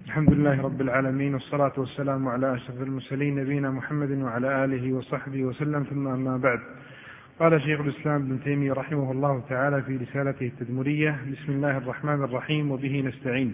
الحمد لله رب العالمين، والصلاة والسلام على أشرف المرسلين نبينا محمد وعلى آله وصحبه وسلم، ثم أما بعد. قال شيخ الإسلام ابن تيمية رحمه الله تعالى في رسالته التدمرية: بسم الله الرحمن الرحيم وبه نستعين.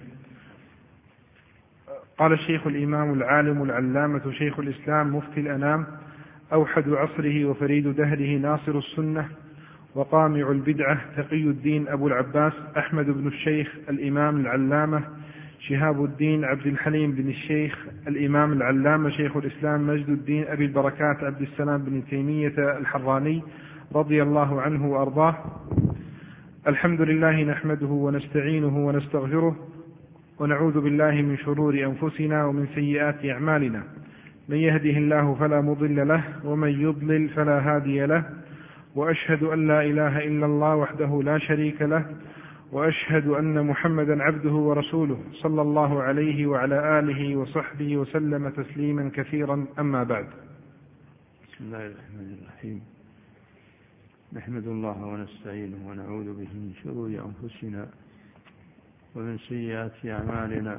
قال الشيخ الإمام العالم العلامة شيخ الإسلام مفتي الأنام، أوحد عصره وفريد دهره ناصر السنة وقامع البدعة تقي الدين أبو العباس أحمد بن الشيخ الإمام العلامة شهاب الدين عبد الحليم بن الشيخ الإمام العلامة شيخ الإسلام مجد الدين أبي البركات عبد السلام بن تيمية الحراني رضي الله عنه وأرضاه. الحمد لله نحمده ونستعينه ونستغفره ونعوذ بالله من شرور أنفسنا ومن سيئات أعمالنا، من يهده الله فلا مضل له ومن يضلل فلا هادي له، وأشهد أن لا إله إلا الله وحده لا شريك له، وأشهد أن محمدا عبده ورسوله صلى الله عليه وعلى آله وصحبه وسلم تسليما كثيرا. أما بعد. بسم الله الرحمن الرحيم. نحمد الله ونستعينه ونعوذ به من شرور أنفسنا ومن سيئات أعمالنا،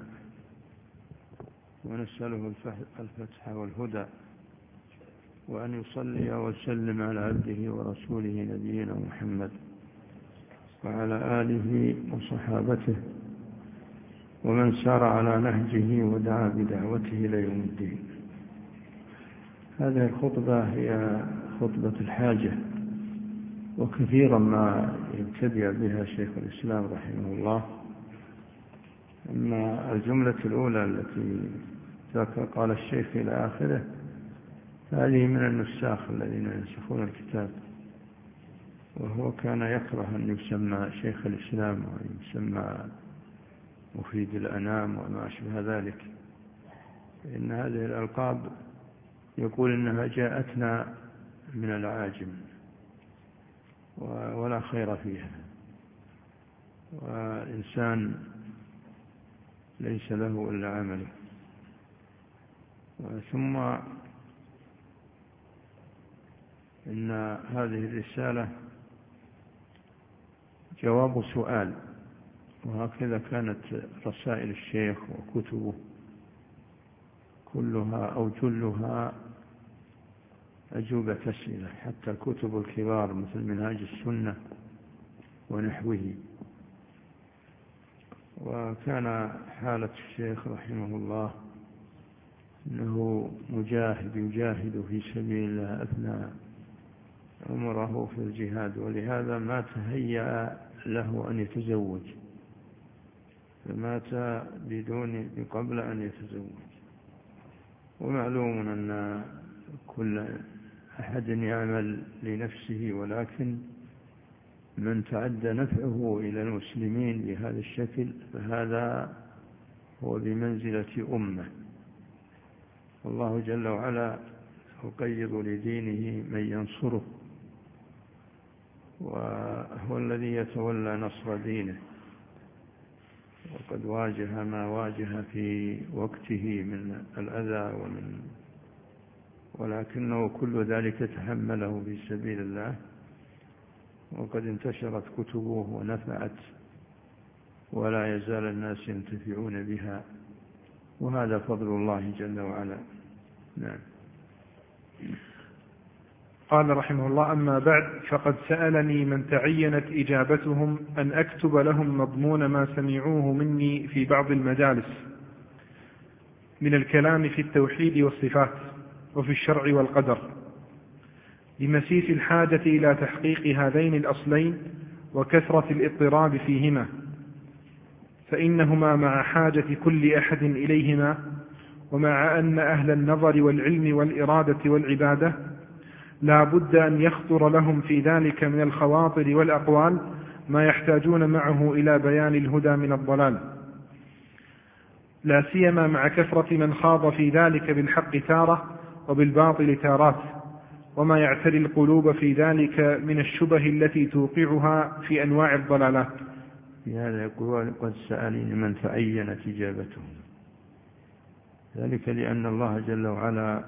ونسأله الفتح والهدى، وأن يصلي وسلم على عبده ورسوله نبينا محمد وعلى آله وصحابته ومن سار على نهجه ودعا بدعوته إلى يوم الدين. هذه الخطبة هي خطبة الحاجة، وكثيرا ما يبتدئ بها شيخ الإسلام رحمه الله. أما الجملة الأولى التي قال الشيخ إلى آخره هذه من النساخ الذين ينسخون الكتاب، وهو كان يكره أن يسمى شيخ الإسلام وأن يسمى مفيد الأنام وما أشبه ذلك، إن هذه الألقاب يقول إنها جاءتنا من العاجم ولا خير فيها، والإنسان ليس له إلا عمله. ثم إن هذه الرسالة جواب سؤال، وهكذا كانت رسائل الشيخ وكتبه كلها أو جلها أجوبة أسئلة، حتى الكتب الكبار مثل منهاج السنة ونحوه. وكان حالة الشيخ رحمه الله أنه مجاهد يجاهد في سبيل الله أثناء عمره في الجهاد، ولهذا ما تهيأ له أن يتزوج، فمات قبل أن يتزوج. ومعلوم أن كل أحد يعمل لنفسه، ولكن من تعدى نفعه إلى المسلمين بهذا الشكل فهذا هو بمنزلة أمة. الله جل وعلا يقيض لدينه من ينصره، وهو الذي يتولى نصر دينه، وقد واجه ما واجه في وقته من الأذى ولكنه كل ذلك تحمله في سبيل الله، وقد انتشرت كتبه ونفعت، ولا يزال الناس ينتفعون بها، وهذا فضل الله جل وعلا. نعم. قال رحمه الله: أما بعد، فقد سألني من تعينت إجابتهم أن أكتب لهم مضمون ما سمعوه مني في بعض المجالس من الكلام في التوحيد والصفات وفي الشرع والقدر، لمسيس الحاجة إلى تحقيق هذين الأصلين وكثرة الاضطراب فيهما، فإنهما مع حاجة كل أحد إليهما، ومع أن أهل النظر والعلم والإرادة والعبادة لا بد أن يخطر لهم في ذلك من الخواطر والأقوال ما يحتاجون معه إلى بيان الهدى من الضلال، لا سيما مع كثرة من خاض في ذلك بالحق تارة وبالباطل تارات، وما يعتري القلوب في ذلك من الشبه التي توقعها في أنواع الضلالات. في هذا يقول: قد سألني من تعينت إجابته، ذلك لأن الله جل وعلا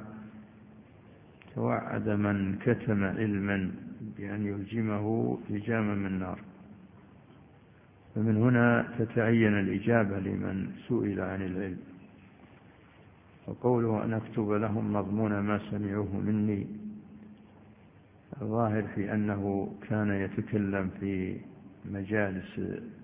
توعد من كتم علما بأن يلجمه لجاما من نار، فمن هنا تتعين الإجابة لمن سئل عن العلم. وقوله أن أكتب لهم مضمون ما سمعوه مني، الظاهر في أنه كان يتكلم في مجالس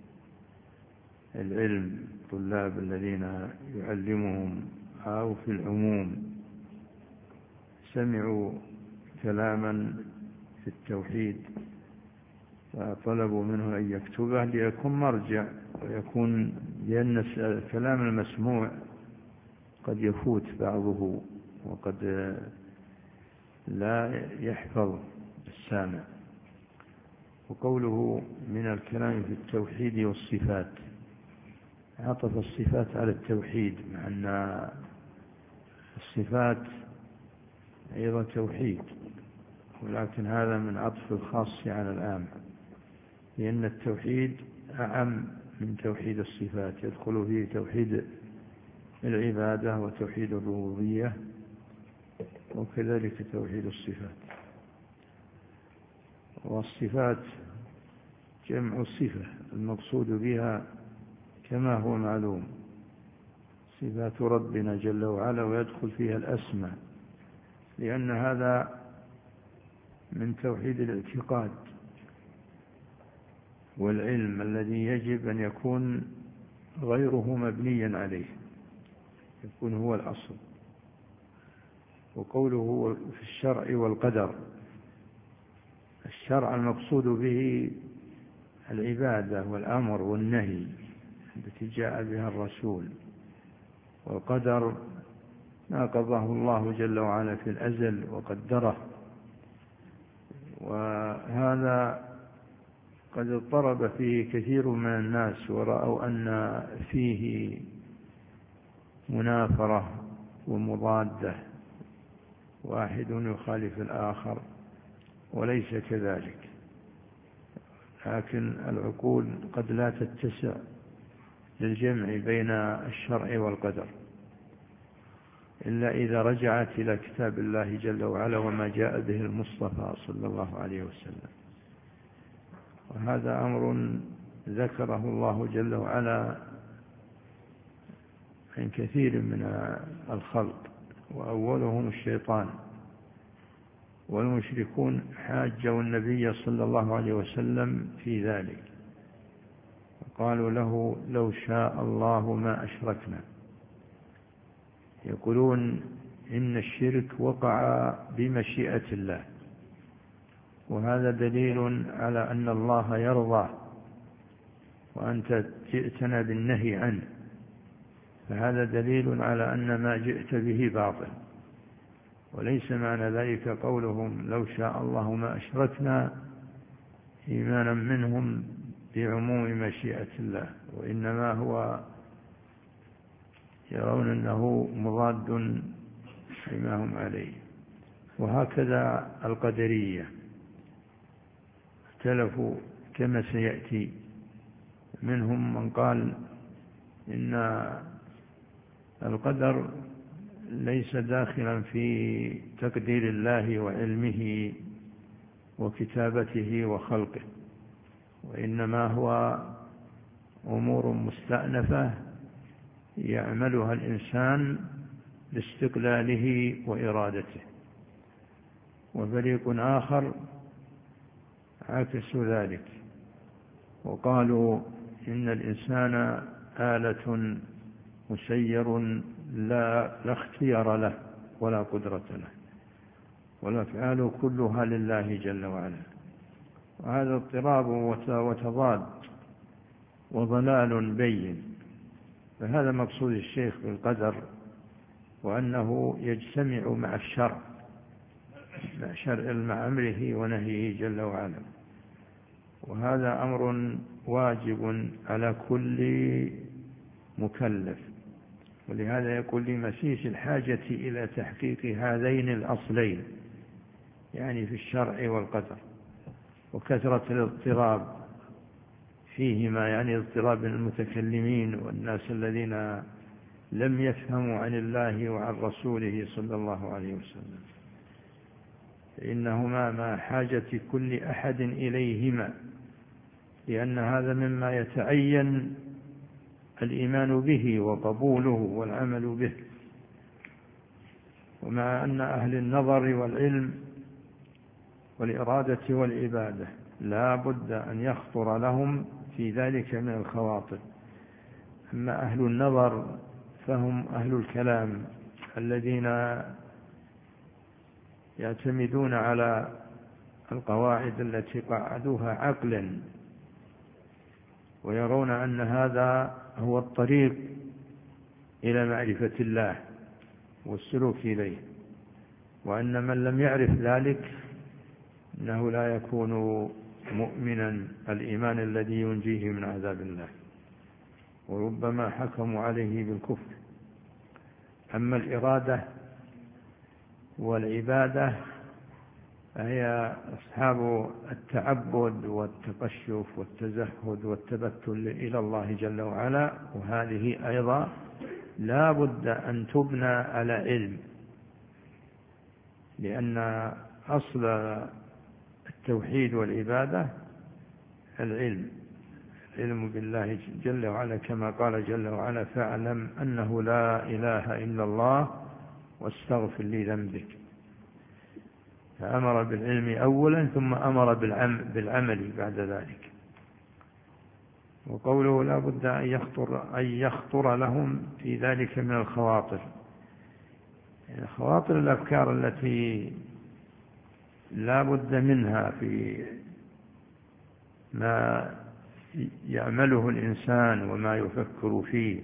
العلم الطلاب الذين يعلمهم، أو في العموم سمعوا كلاما في التوحيد فطلبوا منه أن يكتبه ليكون مرجع، ويكون لأن الكلام المسموع قد يفوت بعضه وقد لا يحفظ السامع. وقوله من الكلام في التوحيد والصفات، عطف الصفات على التوحيد، مع أن الصفات أيضا توحيد، ولكن هذا من عطف الخاص على العام، لأن التوحيد أعم من توحيد الصفات، يدخل فيه توحيد العبادة وتوحيد الربوبية وكذلك توحيد الصفات. والصفات جمع الصفة، المقصود بها كما هو معلوم صفات ربنا جل وعلا، ويدخل فيها الأسماء، لأن هذا من توحيد الاعتقاد والعلم الذي يجب أن يكون غيره مبنيا عليه، يكون هو الأصل. وقوله في الشرع والقدر، الشرع المقصود به العبادة والأمر والنهي التي جاء بها الرسول، والقدر ما قضاه الله جل وعلا في الأزل وقدره، وهذا قد اضطرب فيه كثير من الناس، ورأوا أن فيه منافرة ومضادة، واحد يخالف الآخر، وليس كذلك، لكن العقول قد لا تتسع للجمع بين الشرع والقدر إلا إذا رجعت إلى كتاب الله جل وعلا وما جاء به المصطفى صلى الله عليه وسلم. وهذا أمر ذكره الله جل وعلا عن كثير من الخلق، وأولهم الشيطان، والمشركون حاجوا النبي صلى الله عليه وسلم في ذلك، وقالوا له لو شاء الله ما أشركنا. يقولون إن الشرك وقع بمشيئة الله، وهذا دليل على أن الله يرضى، وأنت جئتنا بالنهي عنه، فهذا دليل على أن ما جئت به باطل. وليس معنى ذلك قولهم لو شاء الله ما أشركنا إيمانا منهم بعموم مشيئة الله، وإنما هو يرون أنه مضاد لما هم عليه. وهكذا القدرية اختلفوا كما سيأتي، منهم من قال إن القدر ليس داخلا في تقدير الله وعلمه وكتابته وخلقه، وإنما هو أمور مستأنفة يعملها الإنسان باستقلاله وإرادته. وفريق آخر عكس ذلك وقالوا إن الإنسان آلة مسير لا اختيار له ولا قدرة له، والأفعال كلها لله جل وعلا. وهذا اضطراب وتضاد وضلال بين. فهذا مقصود الشيخ بالقدر، وأنه يجتمع مع الشرع، مع أمره ونهيه جل وعلا، وهذا أمر واجب على كل مكلف. ولهذا يقول لمسيس الحاجة إلى تحقيق هذين الأصلين، يعني في الشرع والقدر، وكثرة الاضطراب فيهما، يعني اضطراب المتكلمين والناس الذين لم يفهموا عن الله وعن رسوله صلى الله عليه وسلم، إنهما مع حاجة كل أحد إليهما، لأن هذا مما يتعين الإيمان به وقبوله والعمل به. ومع أن أهل النظر والعلم والإرادة والعبادة لا بد أن يخطر لهم في ذلك من الخواطر. أما أهل النظر فهم أهل الكلام الذين يعتمدون على القواعد التي قعدوها عقلا، ويرون أن هذا هو الطريق إلى معرفة الله والسلوك إليه، وأن من لم يعرف ذلك إنه لا يكون مؤمنا الإيمان الذي ينجيه من عذاب الله، وربما حكموا عليه بالكفر. أما الإرادة والعبادة فهي أصحاب التعبد والتقشف والتزهد والتبتل إلى الله جل وعلا، وهذه أيضا لا بد أن تبنى على علم، لأن أصل التوحيد والعبادة العلم بالله جل وعلا، كما قال جل وعلا: فاعلم أنه لا إله إلا الله واستغفر لذنبك. فأمر بالعلم أولا ثم أمر بالعمل بعد ذلك. وقوله لا بد أن يخطر لهم في ذلك من الخواطر، يعني خواطر الأفكار التي لا بد منها في ما يعمله الإنسان وما يفكر فيه،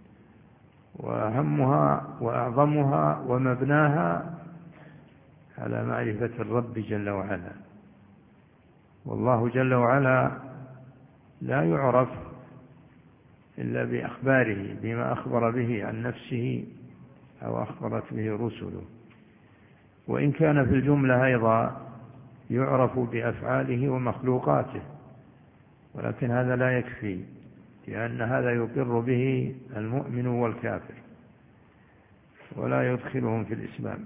وأهمها وأعظمها ومبناها على معرفة الرب جل وعلا. والله جل وعلا لا يعرف إلا بأخباره، بما أخبر به عن نفسه أو أخبرت به رسله، وإن كان في الجملة أيضا يعرف بأفعاله ومخلوقاته، ولكن هذا لا يكفي، لأن هذا يقر به المؤمن والكافر ولا يدخلهم في الإسلام.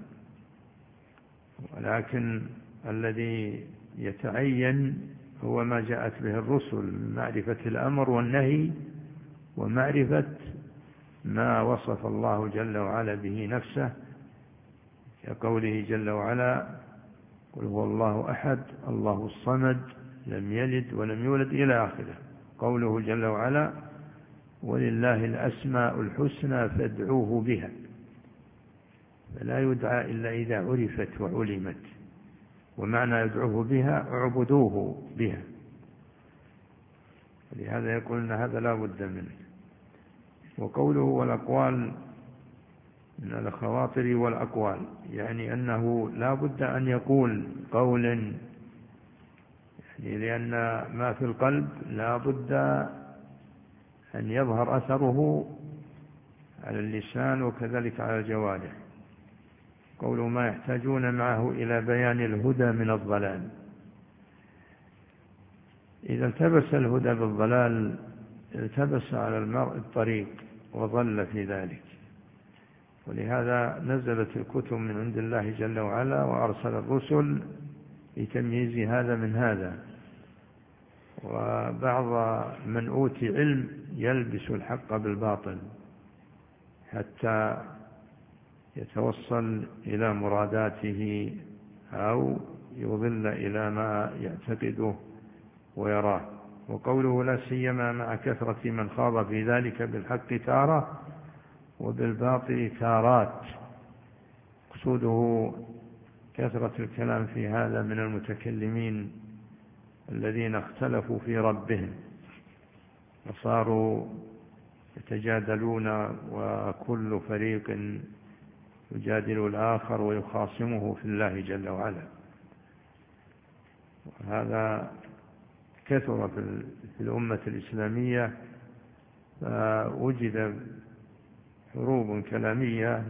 ولكن الذي يتعين هو ما جاءت به الرسل، معرفة الأمر والنهي، ومعرفة ما وصف الله جل وعلا به نفسه، كقوله جل وعلا: قل هو الله أحد الله الصمد لم يلد ولم يولد إلى آخره. قوله جل وعلا: ولله الأسماء الحسنى فادعوه بها. فلا يدعى إلا إذا عرفت وعلمت، ومعنى يدعوه بها اعبدوه بها. لهذا يقول أن هذا لا بد منه. وقوله والأقوال من الخواطر والأقوال، يعني أنه لا بد أن يقول قولا، يعني لأن ما في القلب لا بد أن يظهر أثره على اللسان وكذلك على الجوارح. قوله ما يحتاجون معه إلى بيان الهدى من الضلال. إذا التبس الهدى بالضلال التبس على المرء الطريق وضل في ذلك، ولهذا نزلت الكتب من عند الله جل وعلا، وأرسل الرسل لتمييز هذا من هذا. وبعض من أوتي علم يلبس الحق بالباطل حتى يتوصل إلى مراداته أو يضل إلى ما يعتقده ويراه. وقوله لا سيما مع كثرة من خاض في ذلك بالحق تارة وبالباطل تارات. قصوده كثرة الكلام في هذا من المتكلمين الذين اختلفوا في ربهم وصاروا يتجادلون، وكل فريق يجادل الآخر ويخاصمه في الله جل وعلا. وهذا كثر في الأمة الإسلامية، فوجد حروب كلامية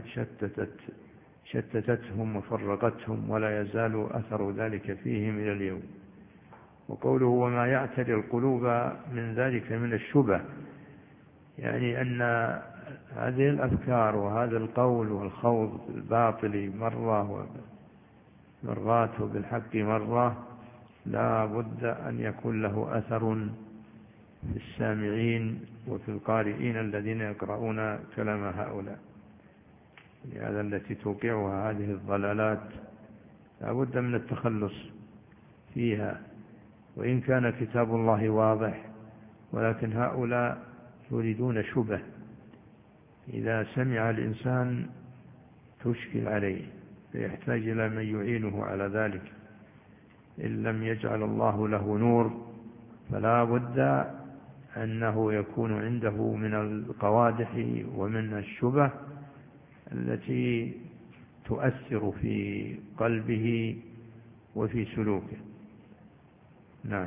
شتتتهم وفرقتهم، ولا يزال أثر ذلك فيهم إلى اليوم. وقوله وما يعتري القلوب من ذلك من الشبه، يعني أن هذه الأفكار وهذا القول والخوض بالباطل مرة ومرات وبالحق مرة لا بد أن يكون له أثر في السامعين وفي القارئين الذين يقرؤون كلام هؤلاء. هذا التي توقعها هذه الضلالات لا بد من التخلص فيها، وإن كان كتاب الله واضح، ولكن هؤلاء يريدون شبه. إذا سمع الإنسان تشكل عليه فيحتاج إلى من يعينه على ذلك. إن لم يجعل الله له نور فلا بد أنه يكون عنده من القوادح ومن الشبه التي تؤثر في قلبه وفي سلوكه. نعم.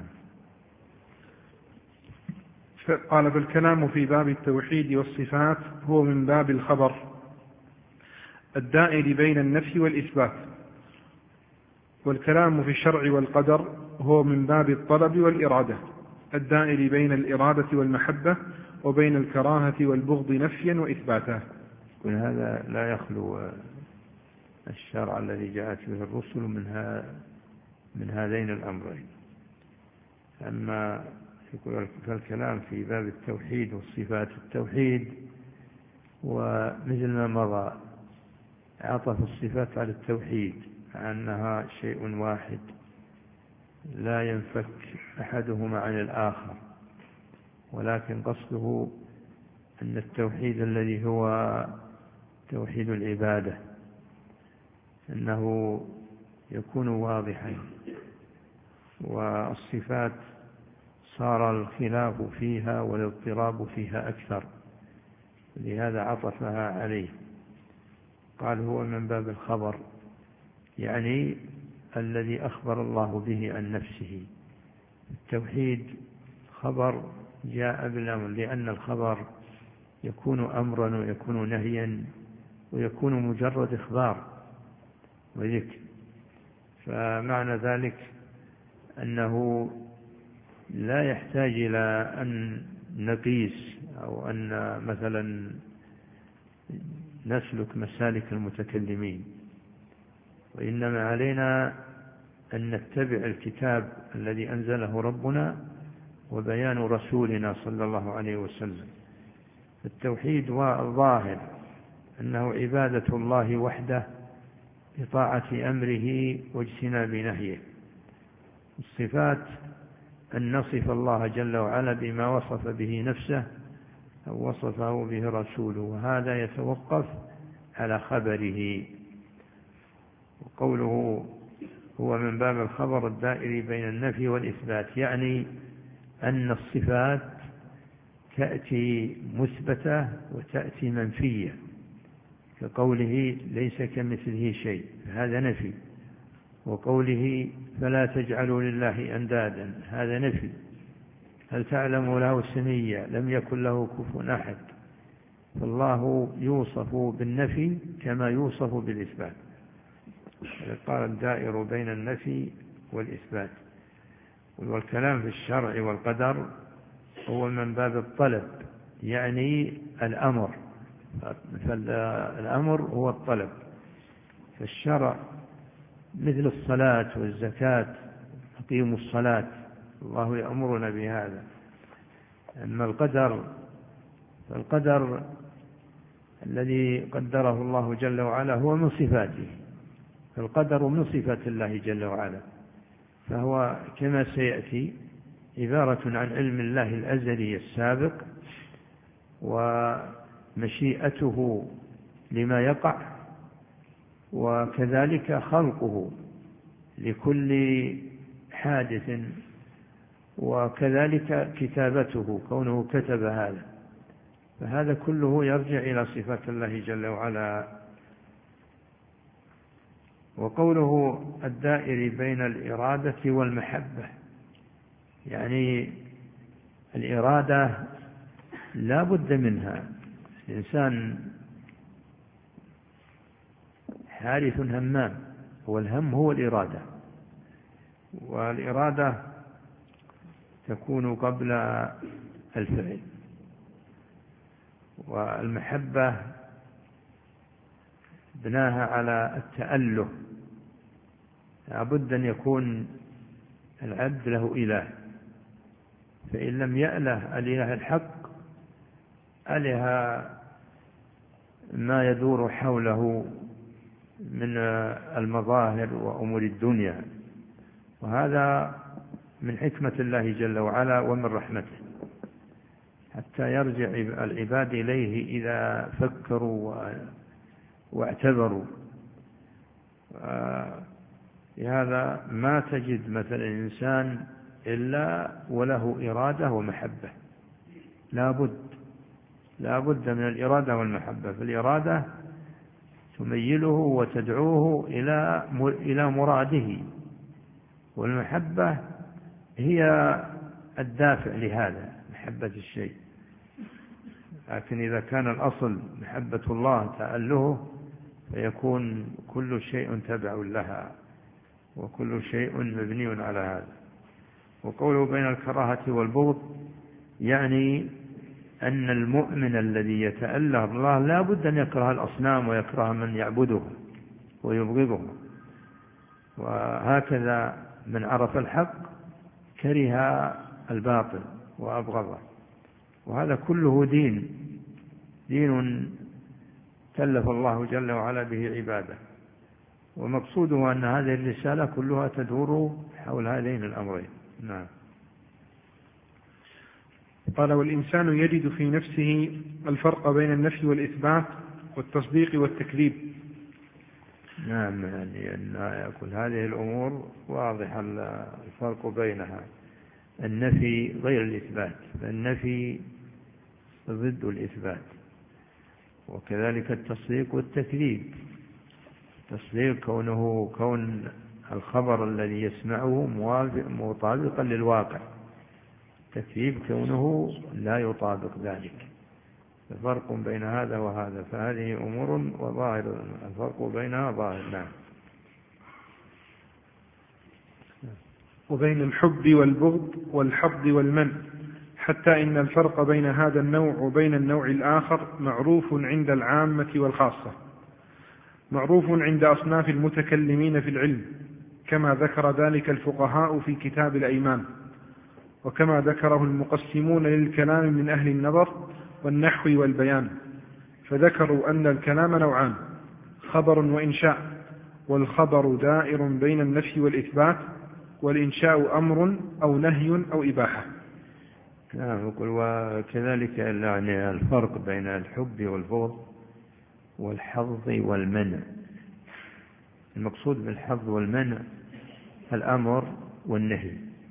قال: فالكلام في باب التوحيد والصفات هو من باب الخبر الدائر بين النفي والإثبات، والكلام في الشرع والقدر هو من باب الطلب والإرادة الدائر بين الإرادة والمحبة وبين الكراهة والبغض نفيا وإثباتا. هذا لا يخلو الشرع الذي جاءت به الرسل من هذين الأمرين. أما فالكلام في باب التوحيد والصفات، التوحيد ومثل ما مضى عطف الصفات على التوحيد مع أنها شيء واحد لا ينفك أحدهما عن الآخر، ولكن قصده أن التوحيد الذي هو توحيد العبادة أنه يكون واضحا، والصفات صار الخلاف فيها والاضطراب فيها أكثر، لهذا عطفها عليه. قال هو من باب الخبر، يعني الذي أخبر الله به عن نفسه. التوحيد خبر جاء بالأمر، لأن الخبر يكون أمرا ويكون نهيا ويكون مجرد إخبار وذكر، فمعنى ذلك أنه لا يحتاج إلى أن نقيس أو أن مثلا نسلك مسالك المتكلمين، وإنما علينا أن نتبع الكتاب الذي أنزله ربنا وبيان رسولنا صلى الله عليه وسلم. التوحيد والظاهر أنه عبادة الله وحده بطاعة أمره واجتناب نهيه. الصفات أن نصف الله جل وعلا بما وصف به نفسه أو وصفه به رسوله، وهذا يتوقف على خبره. وقوله هو من باب الخبر الدائر بين النفي والإثبات، يعني أن الصفات تأتي مثبتة وتأتي منفية، كقوله ليس كمثله شيء، هذا نفي، وقوله فلا تجعلوا لله أندادا، هذا نفي. هل تعلم له سميا، لم يكن له كفوا أحد. فالله يوصف بالنفي كما يوصف بالإثبات. قال الدائر بين النفي والإثبات. والكلام في الشرع والقدر هو من باب الطلب، يعني الأمر، فالأمر هو الطلب. فالشرع مثل الصلاة والزكاة، أقيموا الصلاة، الله يأمرنا بهذا. أما فالقدر الذي قدره الله جل وعلا هو من صفاته، فالقدر من صفات الله جل وعلا، فهو كما سيأتي عبارة عن علم الله الأزلي السابق ومشيئته لما يقع، وكذلك خلقه لكل حادث، وكذلك كتابته كونه كتب هذا، فهذا كله يرجع إلى صفات الله جل وعلا. وقوله الدائر بين الإرادة والمحبة، يعني الإرادة لا بد منها، الإنسان حارث همام، والهم هو الإرادة، والإرادة تكون قبل الفعل، والمحبة بناها على التأله، لابد أن يكون العبد له إله، فإن لم يأله الإله الحق أله ما يدور حوله من المظاهر وأمور الدنيا، وهذا من حكمة الله جل وعلا ومن رحمته، حتى يرجع العباد إليه إذا فكروا واعتبروا. لهذا ما تجد مثلا إنسان إلا وله إرادة ومحبة، لا بد من الإرادة والمحبة. فالإرادة تميله وتدعوه إلى مراده، والمحبة هي الدافع لهذا، محبة الشيء. لكن إذا كان الأصل محبة الله تأله فيكون كل شيء تبع لها، وكل شيء مبني على هذا. وقوله بين الكراهة والبغض يعني أن المؤمن الذي يتأله الله لا بد أن يكره الأصنام ويكره من يعبده ويبغضه، وهكذا من عرف الحق كره الباطل وأبغضه. وهذا كله دين كلف الله جل وعلا به عباده، ومقصوده أن هذه الرسالة كلها تدور حول هذين الأمرين. نعم. قال: والإنسان يجد في نفسه الفرق بين النفي والإثبات والتصديق والتكذيب. نعم، يعني أن يقول هذه الأمور واضح الفرق بينها. النفي غير الإثبات، فالنفي ضد الإثبات، وكذلك التصديق والتكذيب. التصديق كون الخبر الذي يسمعه مطابقا للواقع، التكذيب كونه لا يطابق ذلك. الفرق بين هذا وهذا، فهذه أمور وظاهر الفرق بينها ظاهر. نعم. وبين الحب والبغض والحظ والمنع، حتى إن الفرق بين هذا النوع وبين النوع الآخر معروف عند العامة والخاصة، معروف عند أصناف المتكلمين في العلم، كما ذكر ذلك الفقهاء في كتاب الأيمان، وكما ذكره المقسمون للكلام من أهل النظر والنحو والبيان. فذكروا أن الكلام نوعان: خبر وإنشاء، والخبر دائر بين النفي والإثبات، والإنشاء أمر أو نهي أو إباحة. نعم. وكذلك يعني الفرق بين الحب والبغض والحظ والمنع. المقصود بالحظ والمنع الأمر والنهي،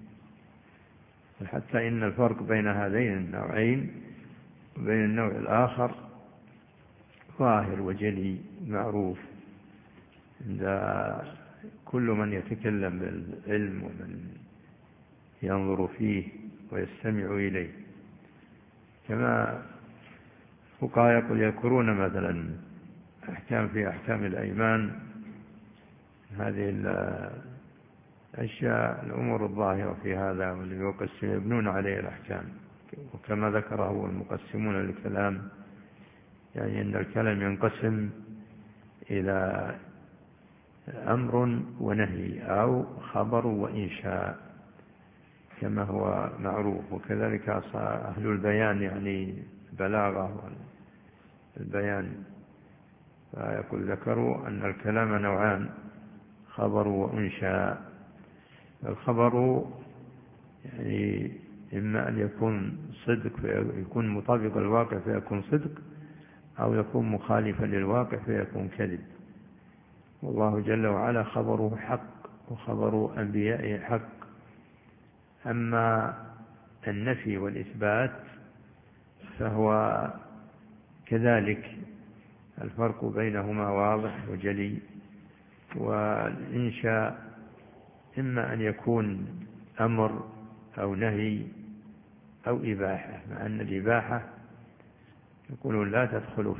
حتى إن الفرق بين هذين النوعين وبين النوع الآخر ظاهر وجلي معروف عند كل من يتكلم بالعلم ومن ينظر فيه ويستمع إليه. كما فقهاء يذكرون مثلا في أحكام الأيمان هذه الأشياء، الأمور الظاهرة في هذا، واللي يبنون عليه الأحكام، وكما ذكره المقسمون للكلام، يعني أن الكلام ينقسم إلى أمر ونهي أو خبر وإنشاء كما هو معروف. وكذلك أهل البيان يعني البلاغة والبيان، فيقول ذكروا أن الكلام نوعان: خبر وإنشاء. الخبر يعني إما أن يكون صدق فيكون مطابق للواقع فيكون صدق، أو يكون مخالفا للواقع فيكون كذب. والله جل وعلا خبره حق وخبر أنبيائه حق. أما النفي والإثبات فهو كذلك الفرق بينهما واضح وجلي. والإنشاء إما أن يكون أمر أو نهي أو إباحة، مع أن الإباحة يقولون لا تدخل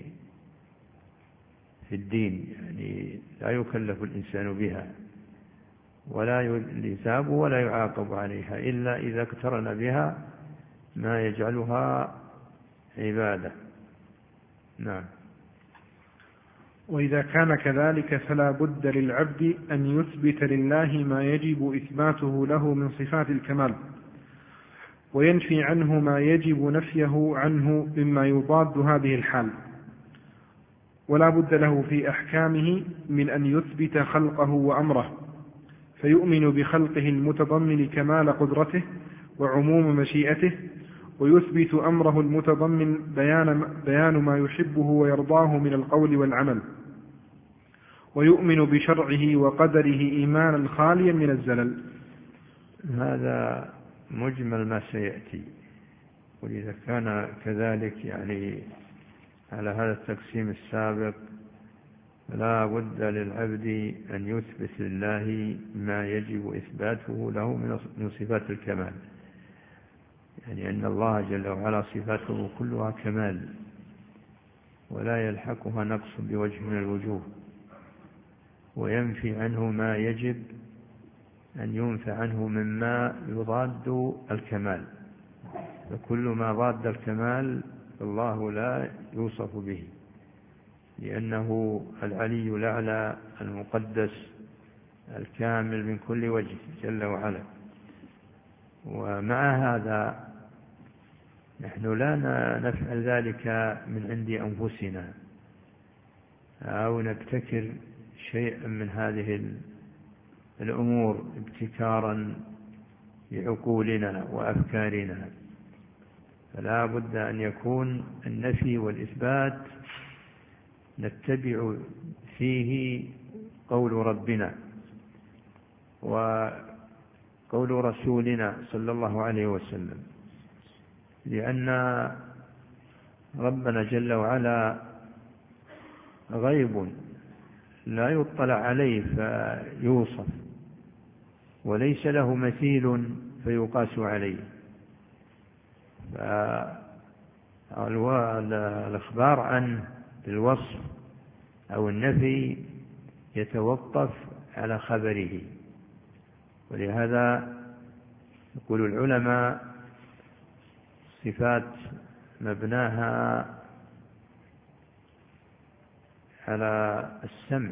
في الدين، يعني لا يكلف الإنسان بها ولا يثاب ولا يعاقب عليها إلا إذا اقترن بها ما يجعلها عبادة. نعم. وإذا كان كذلك فلا بد للعبد أن يثبت لله ما يجب إثباته له من صفات الكمال، وينفي عنه ما يجب نفيه عنه مما يضاد هذه الحال. ولا بد له في أحكامه من أن يثبت خلقه وأمره، فيؤمن بخلقه المتضمن كمال قدرته وعموم مشيئته، ويثبت أمره المتضمن بيان ما يحبه ويرضاه من القول والعمل، ويؤمن بشرعه وقدره إيمانا خاليا من الزلل. هذا مجمل ما سيأتي. وإذا كان كذلك يعني على هذا التقسيم السابق، فلا بد للعبد أن يثبت لله ما يجب إثباته له من صفات الكمال، يعني أن الله جل وعلا صفاته كلها كمال ولا يلحقها نقص بوجه من الوجوه، وينفي عنه ما يجب أن ينفى عنه مما يضاد الكمال، فكل ما ضاد الكمال الله لا يوصف به، لأنه العلي الأعلى المقدس الكامل من كل وجه جل وعلا. ومع هذا نحن لا نفعل ذلك من عند أنفسنا أو نبتكر شيئا من هذه الأمور ابتكارا بعقولنا وأفكارنا، فلا بد أن يكون النفي والإثبات نتبع فيه قول ربنا وقول رسولنا صلى الله عليه وسلم، لأن ربنا جل وعلا غيب لا يطلع عليه فيوصف، وليس له مثيل فيقاس عليه. فالإخبار عنه بالوصف أو النفي يتوقف على خبره. ولهذا يقول العلماء صفات مبناها على السمع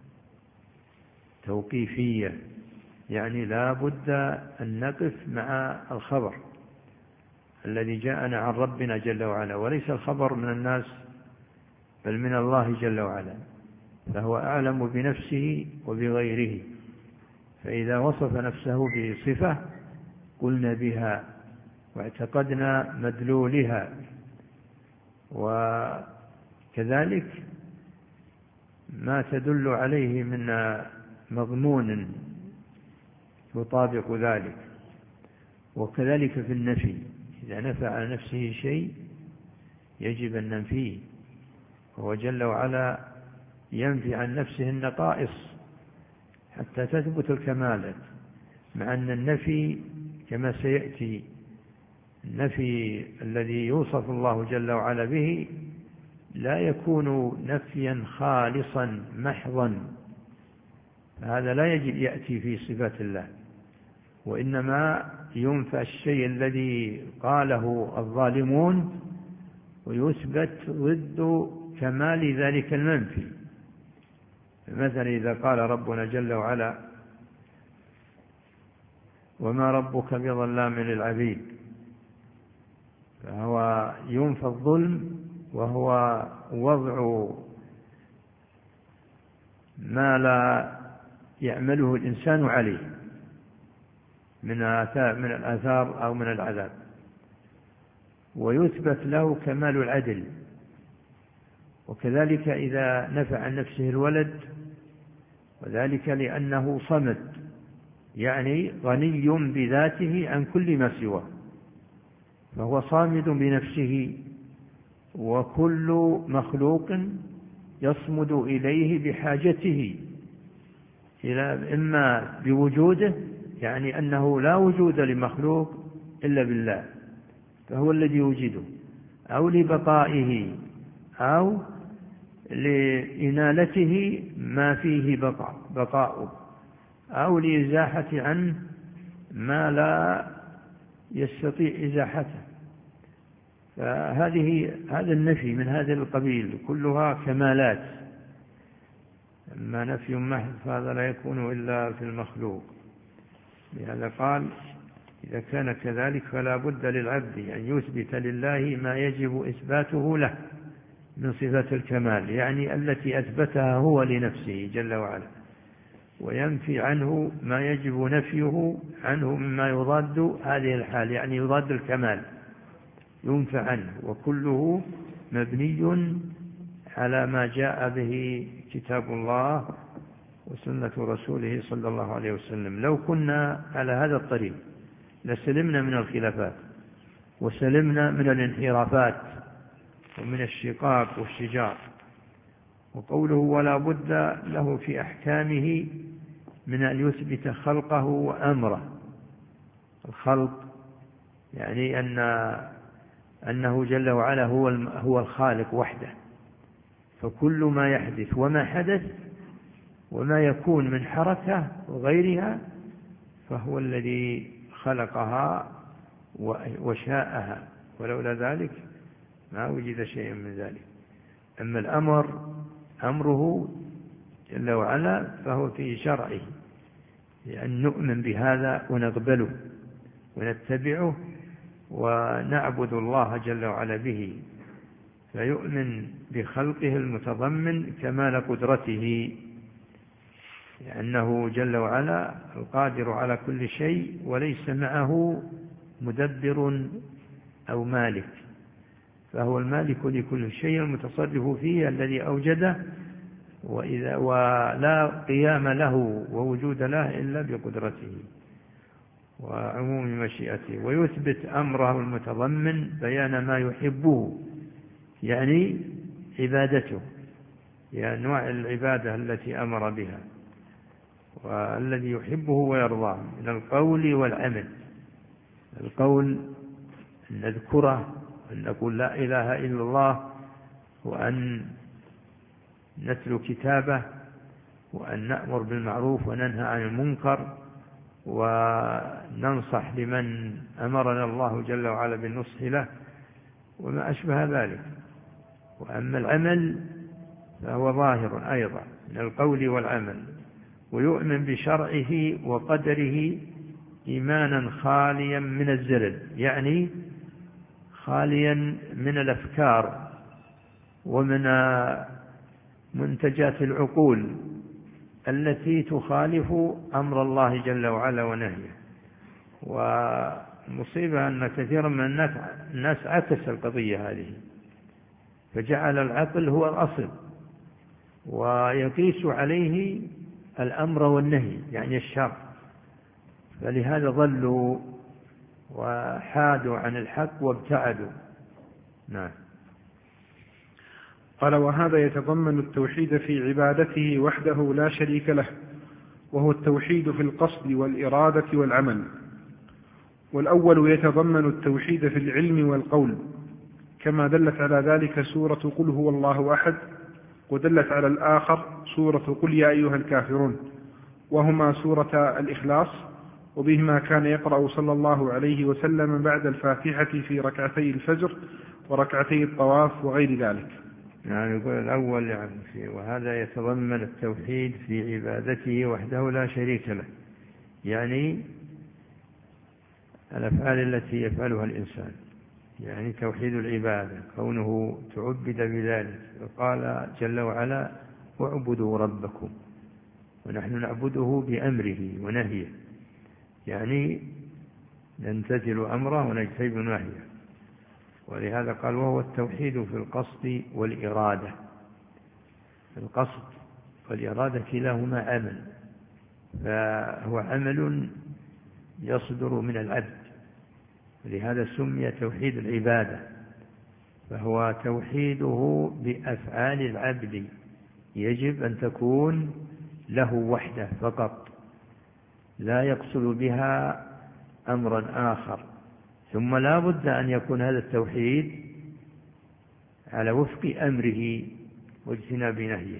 توقيفية، يعني لا بد أن نقف مع الخبر الذي جاءنا عن ربنا جل وعلا، وليس الخبر من الناس بل من الله جل وعلا، فهو أعلم بنفسه وبغيره، فإذا وصف نفسه بصفة قلنا بها واعتقدنا مدلولها، وكذلك ما تدل عليه من مضمون يطابق ذلك. وكذلك في النفي، إذا نفى عن نفسه شيء يجب أن ننفيه، وهو جل وعلا ينفي عن نفسه النقائص حتى تثبت الكمالات، مع أن النفي كما سيأتي النفي الذي يوصف الله جل وعلا به لا يكون نفيا خالصا محضا، هذا لا يجب يأتي في صفات الله، وإنما ينفى الشيء الذي قاله الظالمون ويثبت ضد كمال ذلك المنفي. مثلا إذا قال ربنا جل وعلا وما ربك بظلام للعبيد، فهو ينفى الظلم وهو وضع ما لا يعمله الإنسان عليه من الآثار أو من العذاب، ويثبت له كمال العدل. وكذلك إذا نفى عن نفسه الولد، وذلك لأنه صمد، يعني غني بذاته عن كل ما سواه، فهو صامد بنفسه، وكل مخلوق يصمد إليه بحاجته إلى إما بوجوده، يعني أنه لا وجود لمخلوق إلا بالله فهو الذي يوجده، أو لبقائه، أو لإنالته ما فيه بقاؤه، أو لإزاحة عنه ما لا يستطيع إزاحته. هذا النفي من هذا القبيل كلها كمالات. أما نفي محض فهذا لا يكون إلا في المخلوق. لهذا قال إذا كان كذلك فلا بد للعبد أن يثبت لله ما يجب إثباته له من صفات الكمال، يعني التي أثبتها هو لنفسه جل وعلا، وينفي عنه ما يجب نفيه عنه مما يضاد هذه الحال، يعني يضاد الكمال ينفى عنه، وكله مبني على ما جاء به كتاب الله وسنة رسوله صلى الله عليه وسلم. لو كنا على هذا الطريق لسلمنا من الخلافات وسلمنا من الانحرافات ومن الشقاق والشجار. وقوله ولا بد له في أحكامه من أن يثبت خلقه وأمره. الخلق يعني أنه جل وعلا هو الخالق وحده، فكل ما يحدث وما حدث وما يكون من حركة وغيرها فهو الذي خلقها وشاءها، ولولا ذلك ما وجد شيء من ذلك. أما الأمر أمره جل وعلا فهو في شرعه، لأن نؤمن بهذا ونقبله ونتبعه ونعبد الله جل وعلا به، فيؤمن بخلقه المتضمن كمال قدرته، لأنه جل وعلا القادر على كل شيء وليس معه مدبر أو مالك، فهو المالك لكل شيء المتصرف فيه الذي أوجده، ولا قيام له ووجود له إلا بقدرته وعموم مشيئته. ويثبت أمره المتضمن بيان ما يحبه، يعني عبادته، يعني أنواع العبادة التي أمر بها والذي يحبه ويرضاه من القول والعمل. القول أن نذكره، أن نقول لا إله إلا الله، وأن نتلو كتابه، وأن نأمر بالمعروف وننهى عن المنكر، وننصح لمن أمرنا الله جل وعلا بالنصح له وما أشبه ذلك. وأما العمل فهو ظاهر أيضا من القول والعمل. ويؤمن بشرعه وقدره إيمانا خاليا من الزلل، يعني خاليا من الأفكار ومن منتجات العقول التي تخالف أمر الله جل وعلا ونهيه. ومصيبة أن كثيرا من الناس عكس القضية هذه، فجعل العقل هو الأصل ويقيس عليه الأمر والنهي، يعني الشرع، فلهذا ضلوا وحادوا عن الحق وابتعدوا. نعم. قال وهذا يتضمن التوحيد في عبادته وحده لا شريك له، وهو التوحيد في القصد والإرادة والعمل. والأول يتضمن التوحيد في العلم والقول، كما دلت على ذلك سورة قل هو الله أحد، ودلت على الآخر سورة قل يا أيها الكافرون، وهما سورة الإخلاص، وبهما كان يقرأ صلى الله عليه وسلم بعد الفاتحة في ركعتي الفجر وركعتي الطواف وغير ذلك. يعني يقول الأول يعني وهذا يتضمن التوحيد في عبادته وحده لا شريك له، يعني الأفعال التي يفعلها الإنسان، يعني توحيد العبادة كونه تعبد بذلك. وقال جل وعلا واعبدوا ربكم، ونحن نعبده بأمره ونهيه، يعني نمتثل أمره ونجتنب نهيه. ولهذا قال وهو التوحيد في القصد والإرادة. القصد والإرادة كلاهما عمل، فهو عمل يصدر من العبد، لهذا سمي توحيد العبادة، فهو توحيده بأفعال العبد، يجب أن تكون له وحده فقط، لا يقصد بها أمرا آخر. ثم لا بد أن يكون هذا التوحيد على وفق أمره واجتناب نهيه.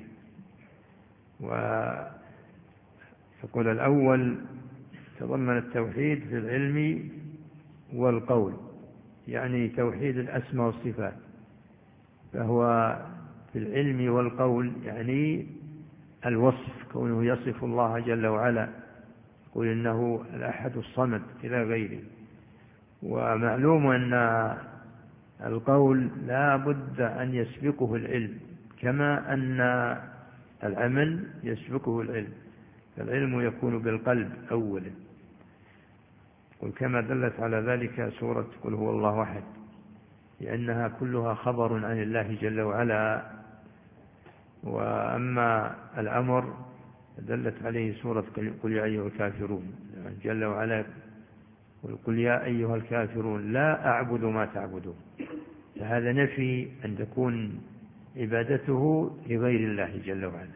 ويقول الأول تضمن التوحيد في العلم والقول، يعني توحيد الأسماء والصفات، فهو في العلم والقول يعني الوصف، كونه يصف الله جل وعلا، يقول إنه الأحد الصمد إلى غيره. ومعلوم أن القول لا بد أن يسبقه العلم، كما أن العمل يسبقه العلم، فالعلم يكون بالقلب أولا. وكما دلت على ذلك سورة قل هو الله أحد، لأنها كلها خبر عن الله جل وعلا. وأما الأمر دلت عليه سورة قل يا أيها الكافرون جل وعلا، قل يا أيها الكافرون لا أعبد ما تعبدون، فهذا نفي أن تكون عبادته لغير الله جل وعلا،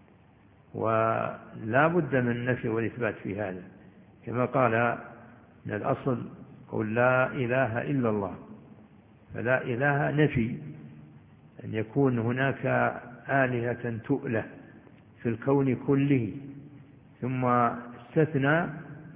ولا بد من النفي والإثبات في هذا، كما قال من الأصل قل لا إله إلا الله، فلا إله نفي أن يكون هناك آلهة تؤله في الكون كله، ثم استثنى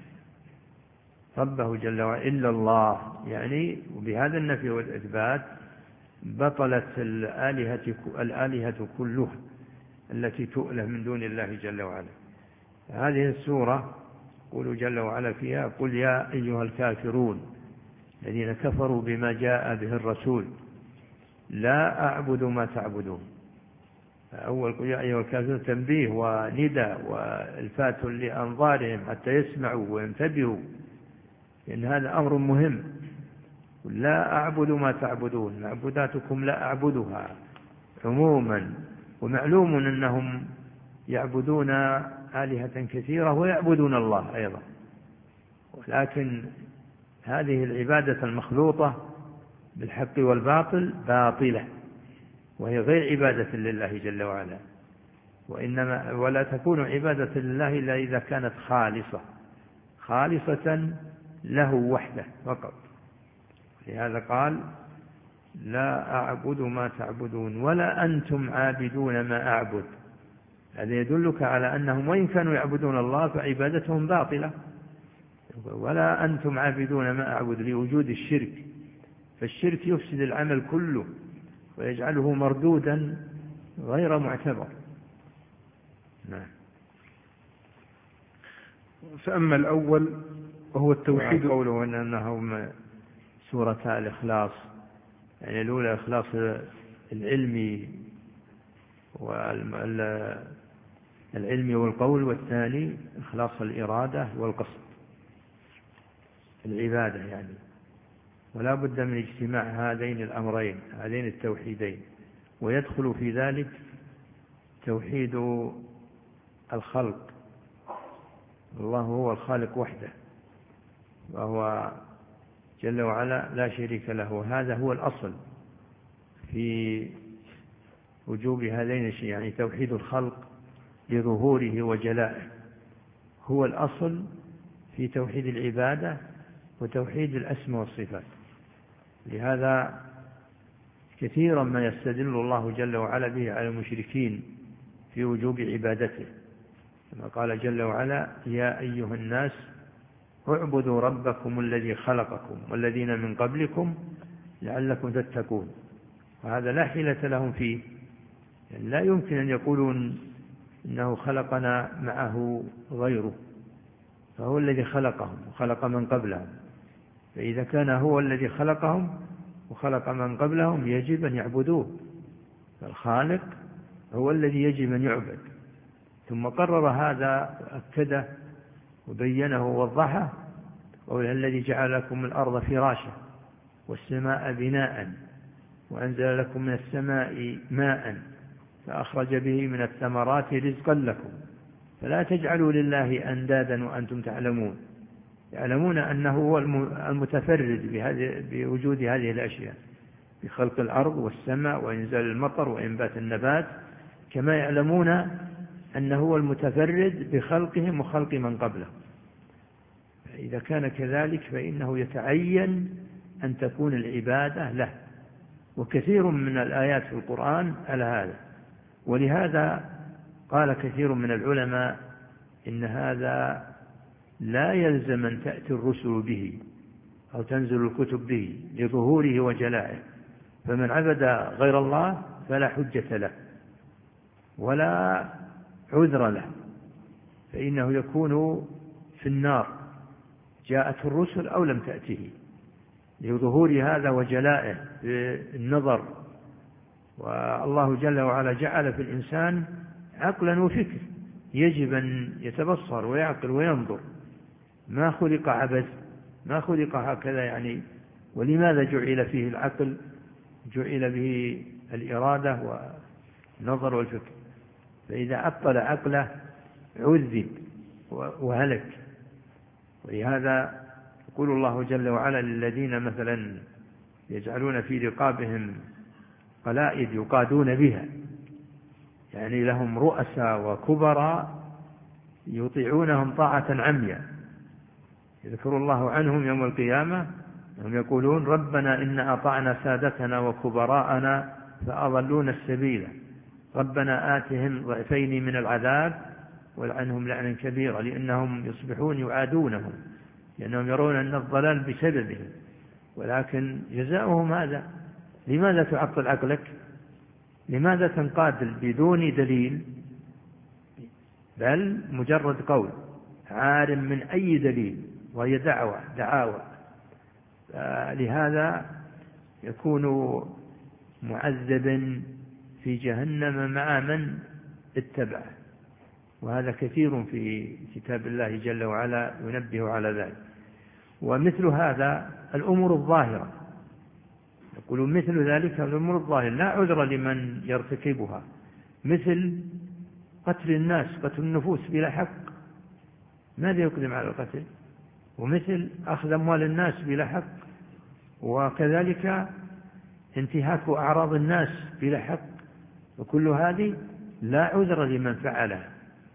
ربه جل وعلا إلا الله، يعني وبهذا النفي والإثبات بطلت الآلهة كلها التي تؤله من دون الله جل وعلا. هذه السورة قل جل وعلا فيها قل يا أيها الكافرون الذين كفروا بما جاء به الرسول لا أعبد ما تعبدون. أول قل يا أيها الكافرون تنبيه وندى والفات لأنظارهم حتى يسمعوا وينتبهوا، لأن هذا أمر مهم. لا أعبد ما تعبدون، معبوداتكم لا أعبدها عموما، ومعلوم أنهم يعبدون آلهة كثيرة ويعبدون الله أيضا، ولكن هذه العبادة المخلوطة بالحق والباطل باطلة، وهي غير عبادة لله جل وعلا، ولا تكون عبادة لله إلا إذا كانت خالصة له وحده فقط. لهذا قال لا أعبد ما تعبدون ولا أنتم عابدون ما أعبد. هذا يدلك على أنهم وإن كانوا يعبدون الله فعبادتهم باطلة. ولا أنتم عابدون ما أعبد لوجود الشرك، فالشرك يفسد العمل كله ويجعله مردودا غير معتبر. نعم. فأما الأول وهو التوحيد، قوله أنهم سورة الإخلاص، يعني الأولى إخلاص العلم والقول، والثاني إخلاص الإرادة والقصد العبادة يعني. ولا بد من اجتماع هذين الأمرين، هذين التوحيدين، ويدخل في ذلك توحيد الخلق. الله هو الخالق وحده، وهو جل وعلا لا شريك له. هذا هو الأصل في وجوب هذين الشيء، يعني توحيد الخلق لظهوره وجلائه هو الأصل في توحيد العبادة وتوحيد الأسماء والصفات. لهذا كثيرا ما يستدل الله جل وعلا به على المشركين في وجوب عبادته، كما قال جل وعلا يا أيها الناس اعبدوا ربكم الذي خلقكم والذين من قبلكم لعلكم تتقون. وهذا لا حيلة لهم فيه، يعني لا يمكن أن يقولوا إنه خلقنا معه غيره، فهو الذي خلقهم وخلق من قبلهم، فإذا كان هو الذي خلقهم وخلق من قبلهم يجب أن يعبدوه، فالخالق هو الذي يجب أن يعبد. ثم قرر هذا وأكده وبينه ووضحه، قوله الذي جعل لكم الأرض فراشا والسماء بناء وأنزل لكم من السماء ماء فأخرج به من الثمرات رزقا لكم فلا تجعلوا لله أندادا وأنتم يعلمون أنه هو المتفرد بوجود هذه الأشياء، بخلق الأرض والسماء وإنزال المطر وإنبات النبات، كما يعلمون أنه هو المتفرد بخلقهم وخلق من قبلهم. إذا كان كذلك فإنه يتعين أن تكون العبادة له، وكثير من الآيات في القرآن على هذا. ولهذا قال كثير من العلماء إن هذا لا يلزم أن تأتي الرسل به أو تنزل الكتب به لظهوره وجلائه، فمن عبد غير الله فلا حجة له ولا عذر له، فإنه يكون في النار جاءت الرسل أو لم تأته. لظهور هذا وجلائه بالنظر. والله جل وعلا جعل في الإنسان عقلا وفكر، يجب أن يتبصر ويعقل وينظر، ما خلق عبث، ما خلق هكذا يعني. ولماذا جعل فيه العقل؟ جعل به الإرادة والنظر والفكر، فإذا عطل عقله عذب وهلك. ولهذا يقول الله جل وعلا للذين مثلا يجعلون في رقابهم قلائد يقادون بها، يعني لهم رؤساء وكبراء يطيعونهم طاعة عمياء، يذكر الله عنهم يوم القيامة هم يقولون ربنا إن أطعنا سادتنا وكبراءنا فأضلونا السبيل ربنا آتهم ضعفين من العذاب والعنهم لعنا كبيرا، لأنهم يصبحون يعادونهم لأنهم يرون أن الضلال بسببهم، ولكن جزاؤهم هذا. لماذا تعطل عقلك؟ لماذا تنقاد بدون دليل، بل مجرد قول عار من أي دليل وهي دعاوى؟ لهذا يكون معذبا في جهنم مع من اتبعه، وهذا كثير في كتاب الله جل وعلا ينبه على ذلك. ومثل هذا الأمور الظاهرة، يقول مثل ذلك الأمور الظاهرة لا عذر لمن يرتكبها، مثل قتل الناس، قتل النفوس بلا حق، ماذا يقدم على القتل؟ ومثل أخذ أموال الناس بلا حق، وكذلك انتهاك أعراض الناس بلا حق، وكل هذه لا عذر لمن فعلها.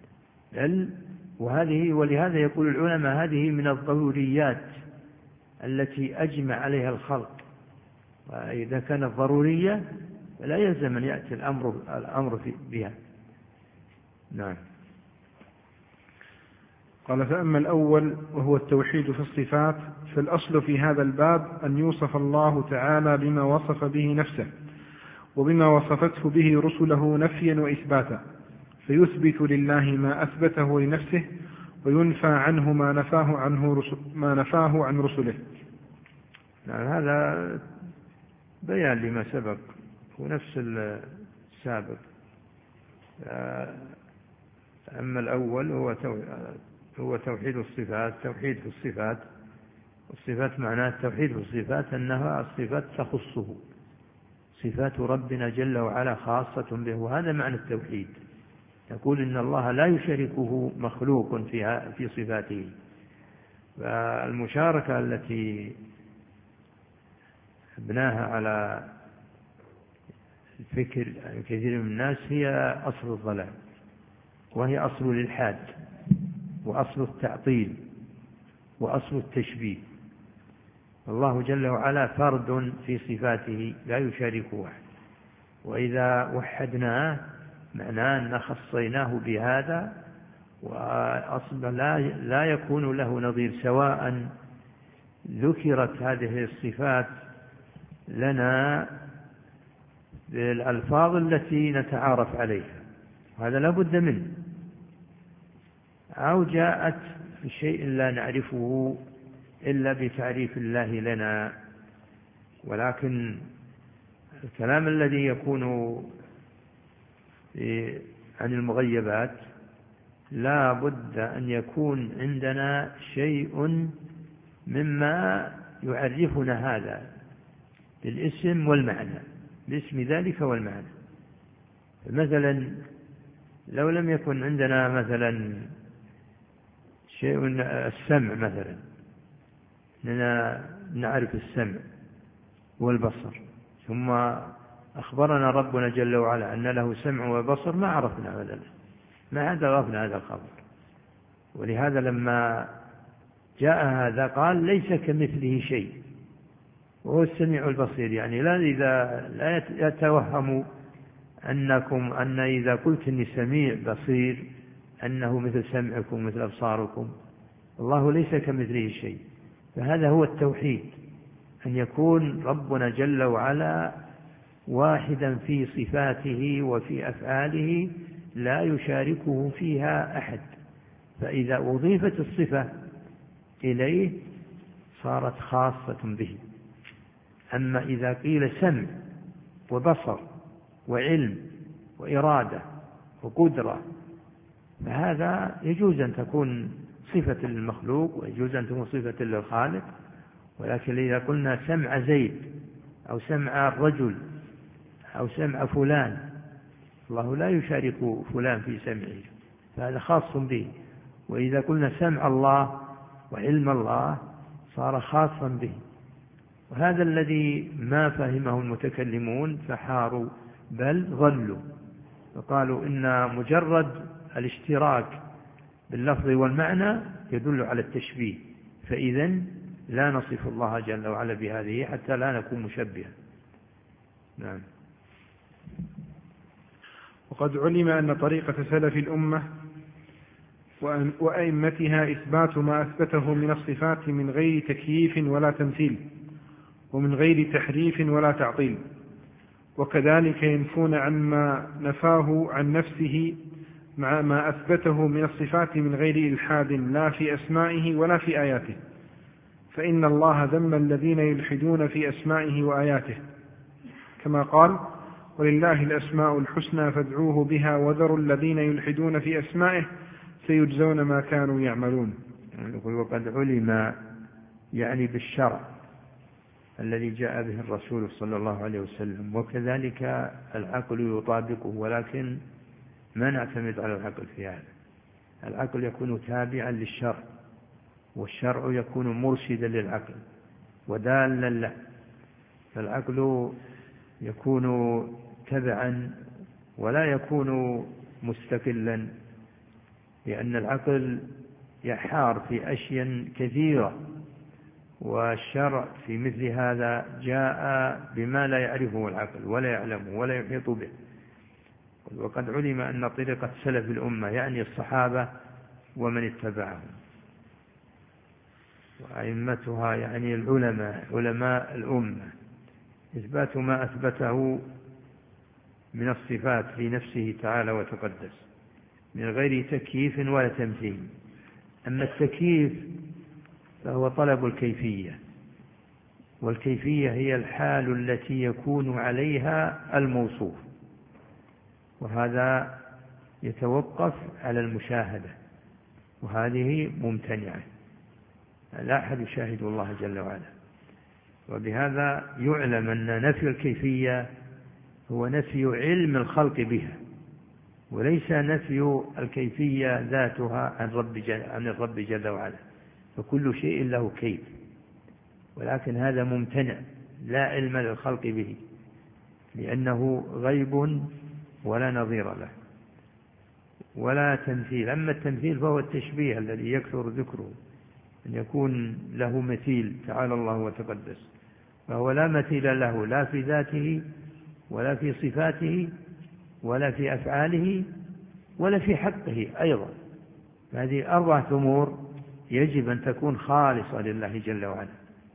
ولهذا يقول العلماء هذه من الضروريات التي أجمع عليها الخلق، وإذا كانت ضرورية فلا يلزم أن يأتي الأمر بها. نعم. قال فأما الأول وهو التوحيد في الصفات، فالأصل في هذا الباب أن يوصف الله تعالى بما وصف به نفسه وبما وصفته به رسله نفيا وإثباتا، فيثبت لله ما أثبته لنفسه وينفى عنه ما نفاه عن رسله. نعم، هذا بيان لما سبق ونفس السابق. أما الأول هو توحيد الصفات. توحيد في الصفات، الصفات معناه التوحيد في الصفات أنها الصفات تخصه، صفات ربنا جل وعلا خاصة به، وهذا معنى التوحيد. يقول إن الله لا يشاركه مخلوق في صفاته. فالمشاركة التي بناها على الفكر كثير من الناس هي أصل الضلال، وهي أصل الإلحاد وأصل التعطيل وأصل التشبيه. الله جل وعلا فرد في صفاته لا يشاركه أحد، وإذا وحدناه معناه أن خصيناه بهذا، وأصلا لا يكون له نظير، سواء ذكرت هذه الصفات لنا بالألفاظ التي نتعارف عليها، هذا لا بد منه، أو جاءت بشيء لا نعرفه إلا بتعريف الله لنا. ولكن الكلام الذي يكون عن المغيبات لا بد أن يكون عندنا شيء مما يعرفنا هذا بالاسم والمعنى، باسم ذلك والمعنى. مثلا لو لم يكن عندنا مثلا شيء السمع، مثلا أننا نعرف السمع والبصر، ثم أخبرنا ربنا جل وعلا أن له سمع وبصر، ما عرفنا هذا، ما عرفنا هذا الخبر. ولهذا لما جاء هذا قال ليس كمثله شيء وهو السميع البصير، يعني لا يتوهم أن إذا قلت إني سميع بصير أنه مثل سمعكم مثل أبصاركم. الله ليس كمثله شيء. فهذا هو التوحيد، أن يكون ربنا جل وعلا واحدا في صفاته وفي أفعاله لا يشاركه فيها أحد. فإذا أضيفت الصفة إليه صارت خاصة به، أما إذا قيل سمع وبصر وعلم وإرادة وقدرة فهذا يجوز أن تكون صفة للمخلوق ويجوز أن تكون صفة للخالق. ولكن إذا قلنا سمع زيد أو سمع الرجل أو سمع فلان، الله لا يشارك فلان في سمعه، فهذا خاص به. وإذا قلنا سمع الله وعلم الله صار خاصا به. وهذا الذي ما فهمه المتكلمون فحاروا بل ضلوا، فقالوا إن مجرد الاشتراك باللفظ والمعنى يدل على التشبيه، فإذن لا نصف الله جل وعلا بهذه حتى لا نكون مشبها. نعم. وقد علم أن طريقة سلف الأمة وأئمتها إثبات ما أثبته من الصفات من غير تكييف ولا تمثيل، ومن غير تحريف ولا تعطيل، وكذلك ينفون عما نفاه عن نفسه مع ما أثبته من الصفات من غير إلحاد لا في أسمائه ولا في آياته، فإن الله ذم الذين يلحدون في أسمائه وآياته، كما قال: ولله الأسماء الحسنى فادعوه بها وذروا الذين يلحدون في أسمائه سيجزون ما كانوا يعملون. وقد علم يعني بالشرع الذي جاء به الرسول صلى الله عليه وسلم، وكذلك العقل يطابقه، ولكن ما نعتمد على العقل في هذا. العقل يكون تابعا للشرع، والشرع يكون مرشدا للعقل ودالا له، فالعقل يكون تبعا ولا يكون مستقلا، لأن العقل يحار في أشياء كثيرة، والشرع في مثل هذا جاء بما لا يعرفه العقل ولا يعلمه ولا يحيط به. وقد علم أن طريقة سلف الأمة يعني الصحابة ومن اتبعهم، وأئمتها يعني العلماء علماء الأمة، إثبات ما أثبته من الصفات في نفسه تعالى وتقدس من غير تكييف ولا تمثيل. أما التكييف فهو طلب الكيفية، والكيفية هي الحال التي يكون عليها الموصوف، وهذا يتوقف على المشاهدة، وهذه ممتنعة، لا أحد يشاهد الله جل وعلا. وبهذا يعلم أن نفي الكيفية هو نفي علم الخلق بها، وليس نفي الكيفية ذاتها عن الرب جل وعلا، فكل شيء له كيف، ولكن هذا ممتنع، لا علم للخلق به، لأنه غيب ولا نظير له، ولا تمثيل. أما التمثيل فهو التشبيه الذي يكثر ذكره، أن يكون له مثيل تعالى الله وتقدس، فهو لا مثيل له لا في ذاته ولا في صفاته ولا في أفعاله ولا في حقه أيضا. هذه 4 أمور يجب أن تكون خالصة لله جل وعلا.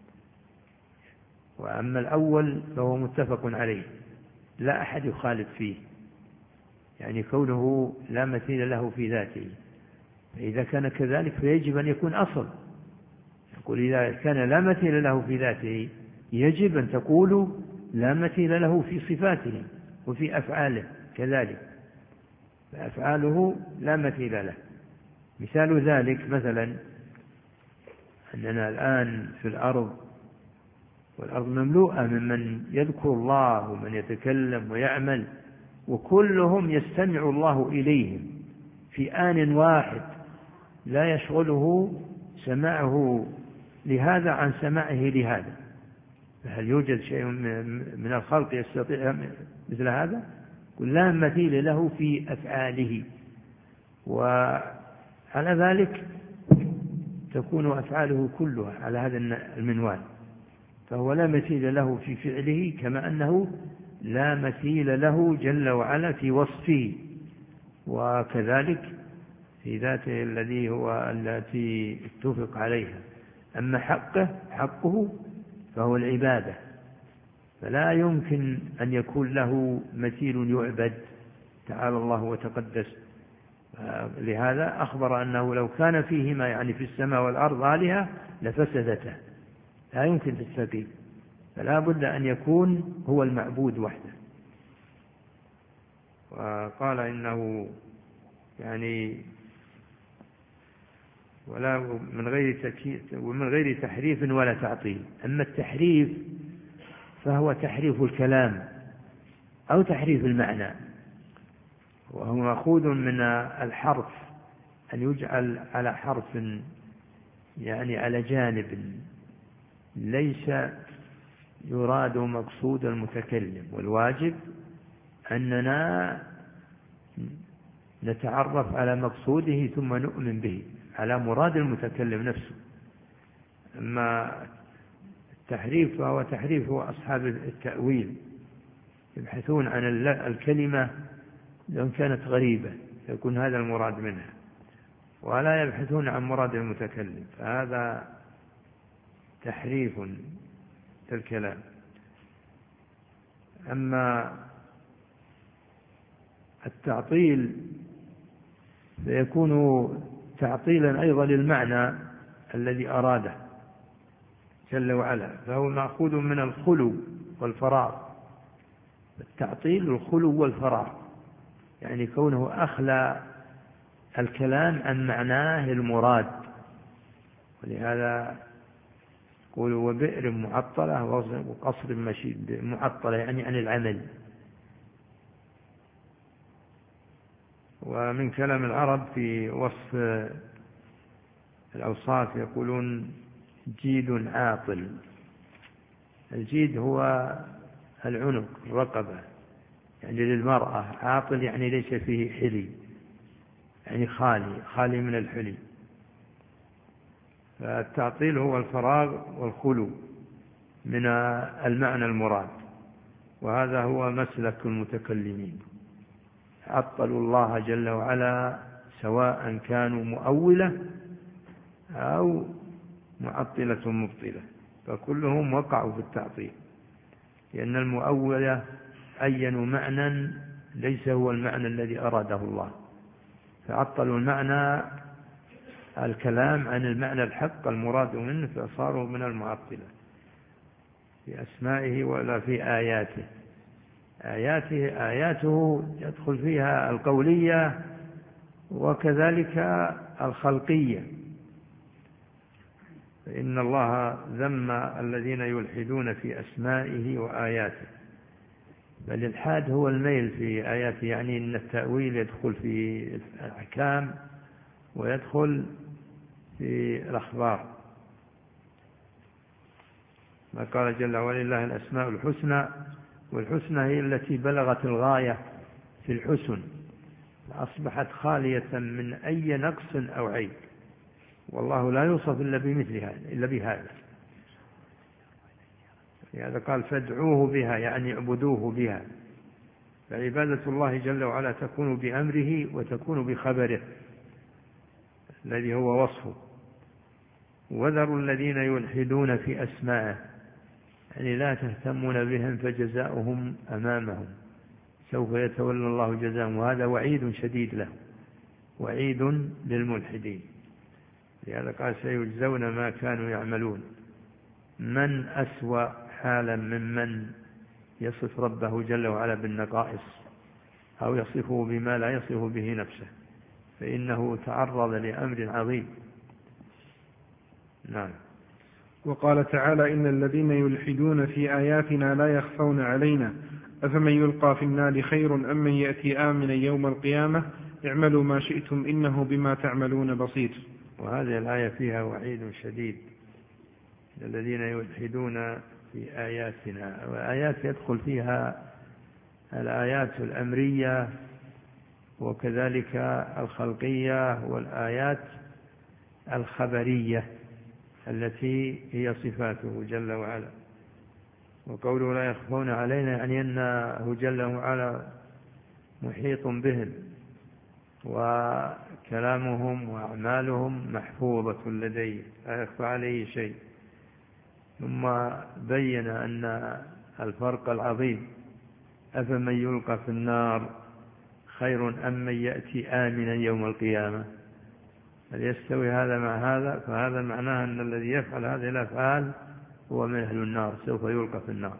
وأما الأول فهو متفق عليه، لا أحد يخالف فيه، يعني كونه لا مثيل له في ذاته، فإذا كان كذلك فيجب أن يكون أصل. يقول إذا كان لا مثيل له في ذاته يجب أن تقول لا مثيل له في صفاته وفي أفعاله كذلك، فأفعاله لا مثيل له. مثال ذلك مثلا أننا الآن في الأرض، والأرض مملوءة ممن يذكر الله ومن يتكلم ويعمل، وكلهم يستمع الله إليهم في آن واحد، لا يشغله سماعه لهذا عن سماعه لهذا. فهل يوجد شيء من الخلق يستطيع مثل هذا؟ لا مثيل له في أفعاله، وعلى ذلك تكون أفعاله كلها على هذا المنوال، فهو لا مثيل له في فعله، كما أنه لا مثيل له جل وعلا في وصفه، وكذلك في ذاته التي اتفق عليها. أما حقه فهو العبادة، فلا يمكن أن يكون له مثيل يعبد تعالى الله وتقدس. لهذا أخبر أنه لو كان فيهما يعني في السماء والأرض آلهة لفسدتا، لا يمكن تستقيم. فلا بد أن يكون هو المعبود وحده. وقال إنه يعني ولا من غير تحريف ولا تعطيل. أما التحريف فهو تحريف الكلام أو تحريف المعنى، وهو مأخوذ من الحرف، أن يجعل على حرف يعني على جانب ليس يراد مقصود المتكلم. والواجب أننا نتعرف على مقصوده ثم نؤمن به على مراد المتكلم نفسه. أما التحريف فهو تحريف أصحاب التأويل، يبحثون عن الكلمة لو كانت غريبة يكون هذا المراد منها، ولا يبحثون عن مراد المتكلم، فهذا تحريف الكلام. أما التعطيل فيكون تعطيلا أيضا للمعنى الذي أراده جل وعلا، فهو مأخوذ من الخلو والفراغ. التعطيل الخلو والفراغ، يعني كونه أخلى الكلام عن معناه المراد. ولهذا يقول وبئر معطلة وقصر مشيد. معطلة يعني عن العمل. ومن كلام العرب في وصف الأوصاف يقولون جيد عاطل. الجيد هو العنق الرقبة يعني للمرأة، عاطل يعني ليس فيه حلي، يعني خالي من الحلي. فالتعطيل هو الفراغ والخلو من المعنى المراد، وهذا هو مسلك المتكلمين. عطلوا الله جل وعلا سواء كانوا مؤولة أو معطلة مبطلة، فكلهم وقعوا في التعطيل، لأن المؤولة أينوا معنى ليس هو المعنى الذي أراده الله، فعطلوا المعنى الكلام عن المعنى الحق المراد منه، فصاروا من المعطلة في أسمائه ولا في آياته. آياته يدخل فيها القولية وكذلك الخلقية، فإن الله ذم الذين يلحدون في أسمائه وآياته. بل الإلحاد هو الميل في آياته، يعني أن التأويل يدخل في الأحكام ويدخل في الأخبار. ما قال جل ولله الأسماء الحسنى، والحسنى هي التي بلغت الغاية في الحسن، أصبحت خالية من أي نقص أو عيب، والله لا يوصف إلا بمثلها إلا بهذا. لهذا قال فادعوه بها، يعني اعبدوه بها. فعبادة الله جل وعلا تكون بأمره وتكون بخبره الذي هو وصفه. وذروا الذين يلحدون في أسمائه، يعني لا تهتمون بهم فجزاؤهم أمامهم، سوف يتولى الله جزاءهم. وهذا وعيد شديد له، وعيد للملحدين. لهذا قال سيجزون ما كانوا يعملون. من أسوأ حالا ممن يصف ربه جل وعلا بالنقائص أو يصفه بما لا يصف به نفسه، فإنه تعرض لأمر عظيم. نعم. وقال تعالى إن الذين يلحدون في آياتنا لا يخفون علينا أفمن يلقى في النار خير أم من يأتي آمنا يوم القيامة اعملوا ما شئتم إنه بما تعملون بصير. وهذه الآية فيها وعيد شديد الذين يلحدون في آياتنا. وآيات يدخل فيها الآيات الأمرية وكذلك الخلقية والآيات الخبرية التي هي صفاته جل وعلا. وقوله لا يخفون علينا يعني أنه جل وعلا محيط بهم، وكلامهم وأعمالهم محفوظة لديه لا يخفى عليه شيء. ثم بين أن الفرق العظيم أفمن يلقى في النار خير أم من يأتي آمنا يوم القيامة. هل يستوي هذا مع هذا؟ فهذا معناه أن الذي يفعل هذه الأفعال هو من أهل النار سوف يلقى في النار.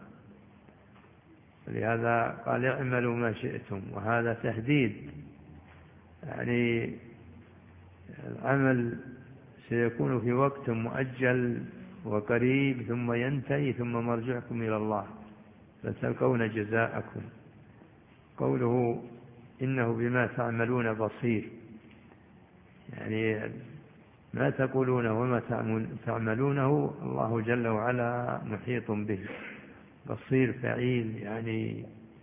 لهذا قال اعملوا ما شئتم، وهذا تهديد، يعني العمل سيكون في وقت مؤجل وقريب ثم ينتهي ثم مرجعكم إلى الله فتلقون جزاءكم. قوله إنه بما تعملون بصير، يعني ما تقولونه وما تعملونه الله جل وعلا محيط به. بصير فعيل، يعني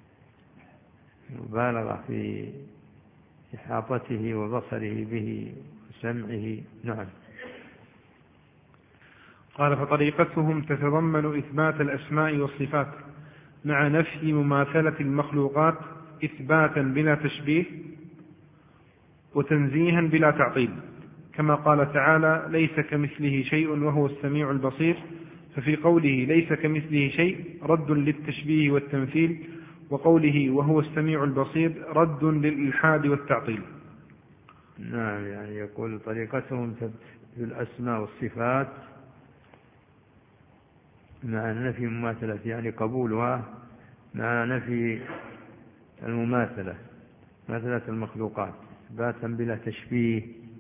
مبالغة في إحاطته وبصره به وسمعه. نعم. قال فطريقتهم تتضمن إثبات الأسماء والصفات مع نفي مماثلة المخلوقات إثباتا بلا تشبيه وتنزيها بلا تعطيل، كما قال تعالى ليس كمثله شيء وهو السميع البصير، ففي قوله ليس كمثله شيء رد للتشبيه والتمثيل، وقوله وهو السميع البصير رد للإلحاد والتعطيل. نعم، يعني يقول طريقتهم في الأسماء والصفات مع نفي المماثلة، يعني قبولها مع نفي المماثلة، مثلة المخلوقات، إثباتا بلا تشبيه،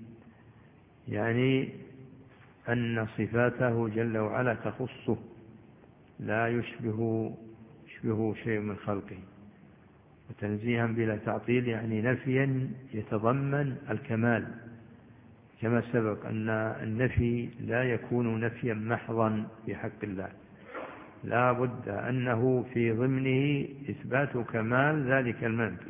يعني أن صفاته جل وعلا تخصه لا يشبه شيء من خلقه. وتنزيها بلا تعطيل، يعني نفيا يتضمن الكمال، كما سبق أن النفي لا يكون نفيا محضا في حق الله، لا بد أنه في ضمنه إثبات كمال ذلك المنفي.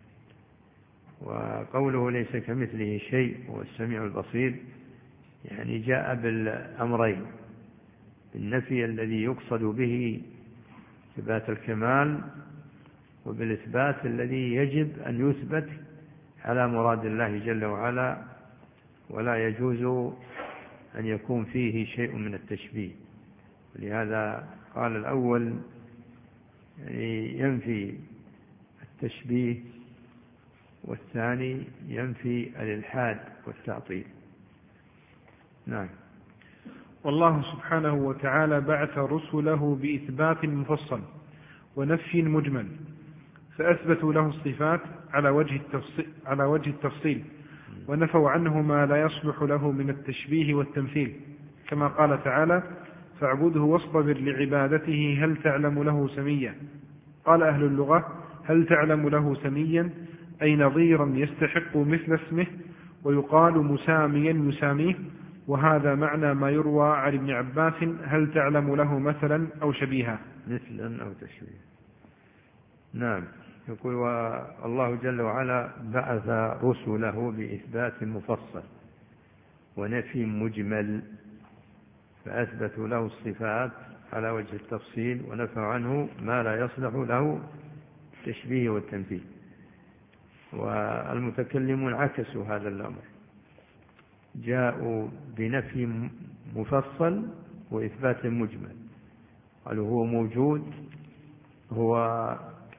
وقوله ليس كمثله شيء هو السميع البصير، يعني جاء بالأمرين، بالنفي الذي يقصد به إثبات الكمال، وبالإثبات الذي يجب أن يثبت على مراد الله جل وعلا، ولا يجوز أن يكون فيه شيء من التشبيه. ولهذا قال الأول يعني ينفي التشبيه، والثاني ينفي الإلحاد والتعطيل. نعم. والله سبحانه وتعالى بعث رسله بإثبات مفصل ونفي مجمل، فأثبتوا له الصفات على وجه التفصيل، ونفوا عنه ما لا يصلح له من التشبيه والتمثيل، كما قال تعالى فاعبده واصطبر لعبادته هل تعلم له سميا. قال أهل اللغة هل تعلم له سميا أي نظيرا يستحق مثل اسمه، ويقال مساميا يساميه، وهذا معنى ما يروى عن ابن عباس هل تعلم له مثلا أو شبيها، مثلا أو تشبيه. نعم. يقول والله جل وعلا بعث رسله بإثبات مفصل ونفي مجمل، فأثبتوا له الصفات على وجه التفصيل، ونفوا عنه ما لا يصلح له التشبيه والتمثيل. والمتكلمون عكسوا هذا الأمر، جاءوا بنفي مفصل وإثبات مجمل، قالوا هو موجود، هو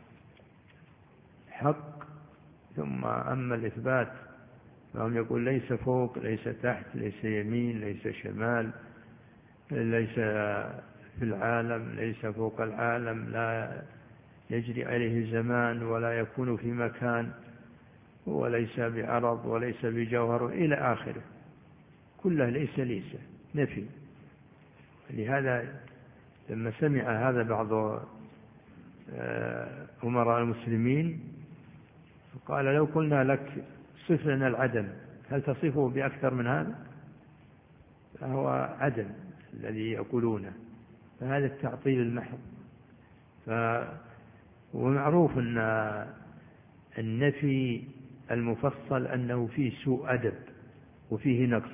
حق، ثم أما الإثبات فهم يقول ليس فوق، ليس تحت، ليس يمين، ليس شمال، ليس في العالم، ليس فوق العالم، لا يجري عليه زمان ولا يكون في مكان، وليس بعرض وليس بجوهر إلى آخره، كله ليس نفي. لهذا لما سمع هذا بعض أمراء المسلمين قال لو قلنا لك صف لنا العدم هل تصفه بأكثر من هذا؟ فهو عدم الذي يقولونه، فهذا التعطيل المحض. ومعروف أن النفي المفصل أنه فيه سوء أدب وفيه نقص،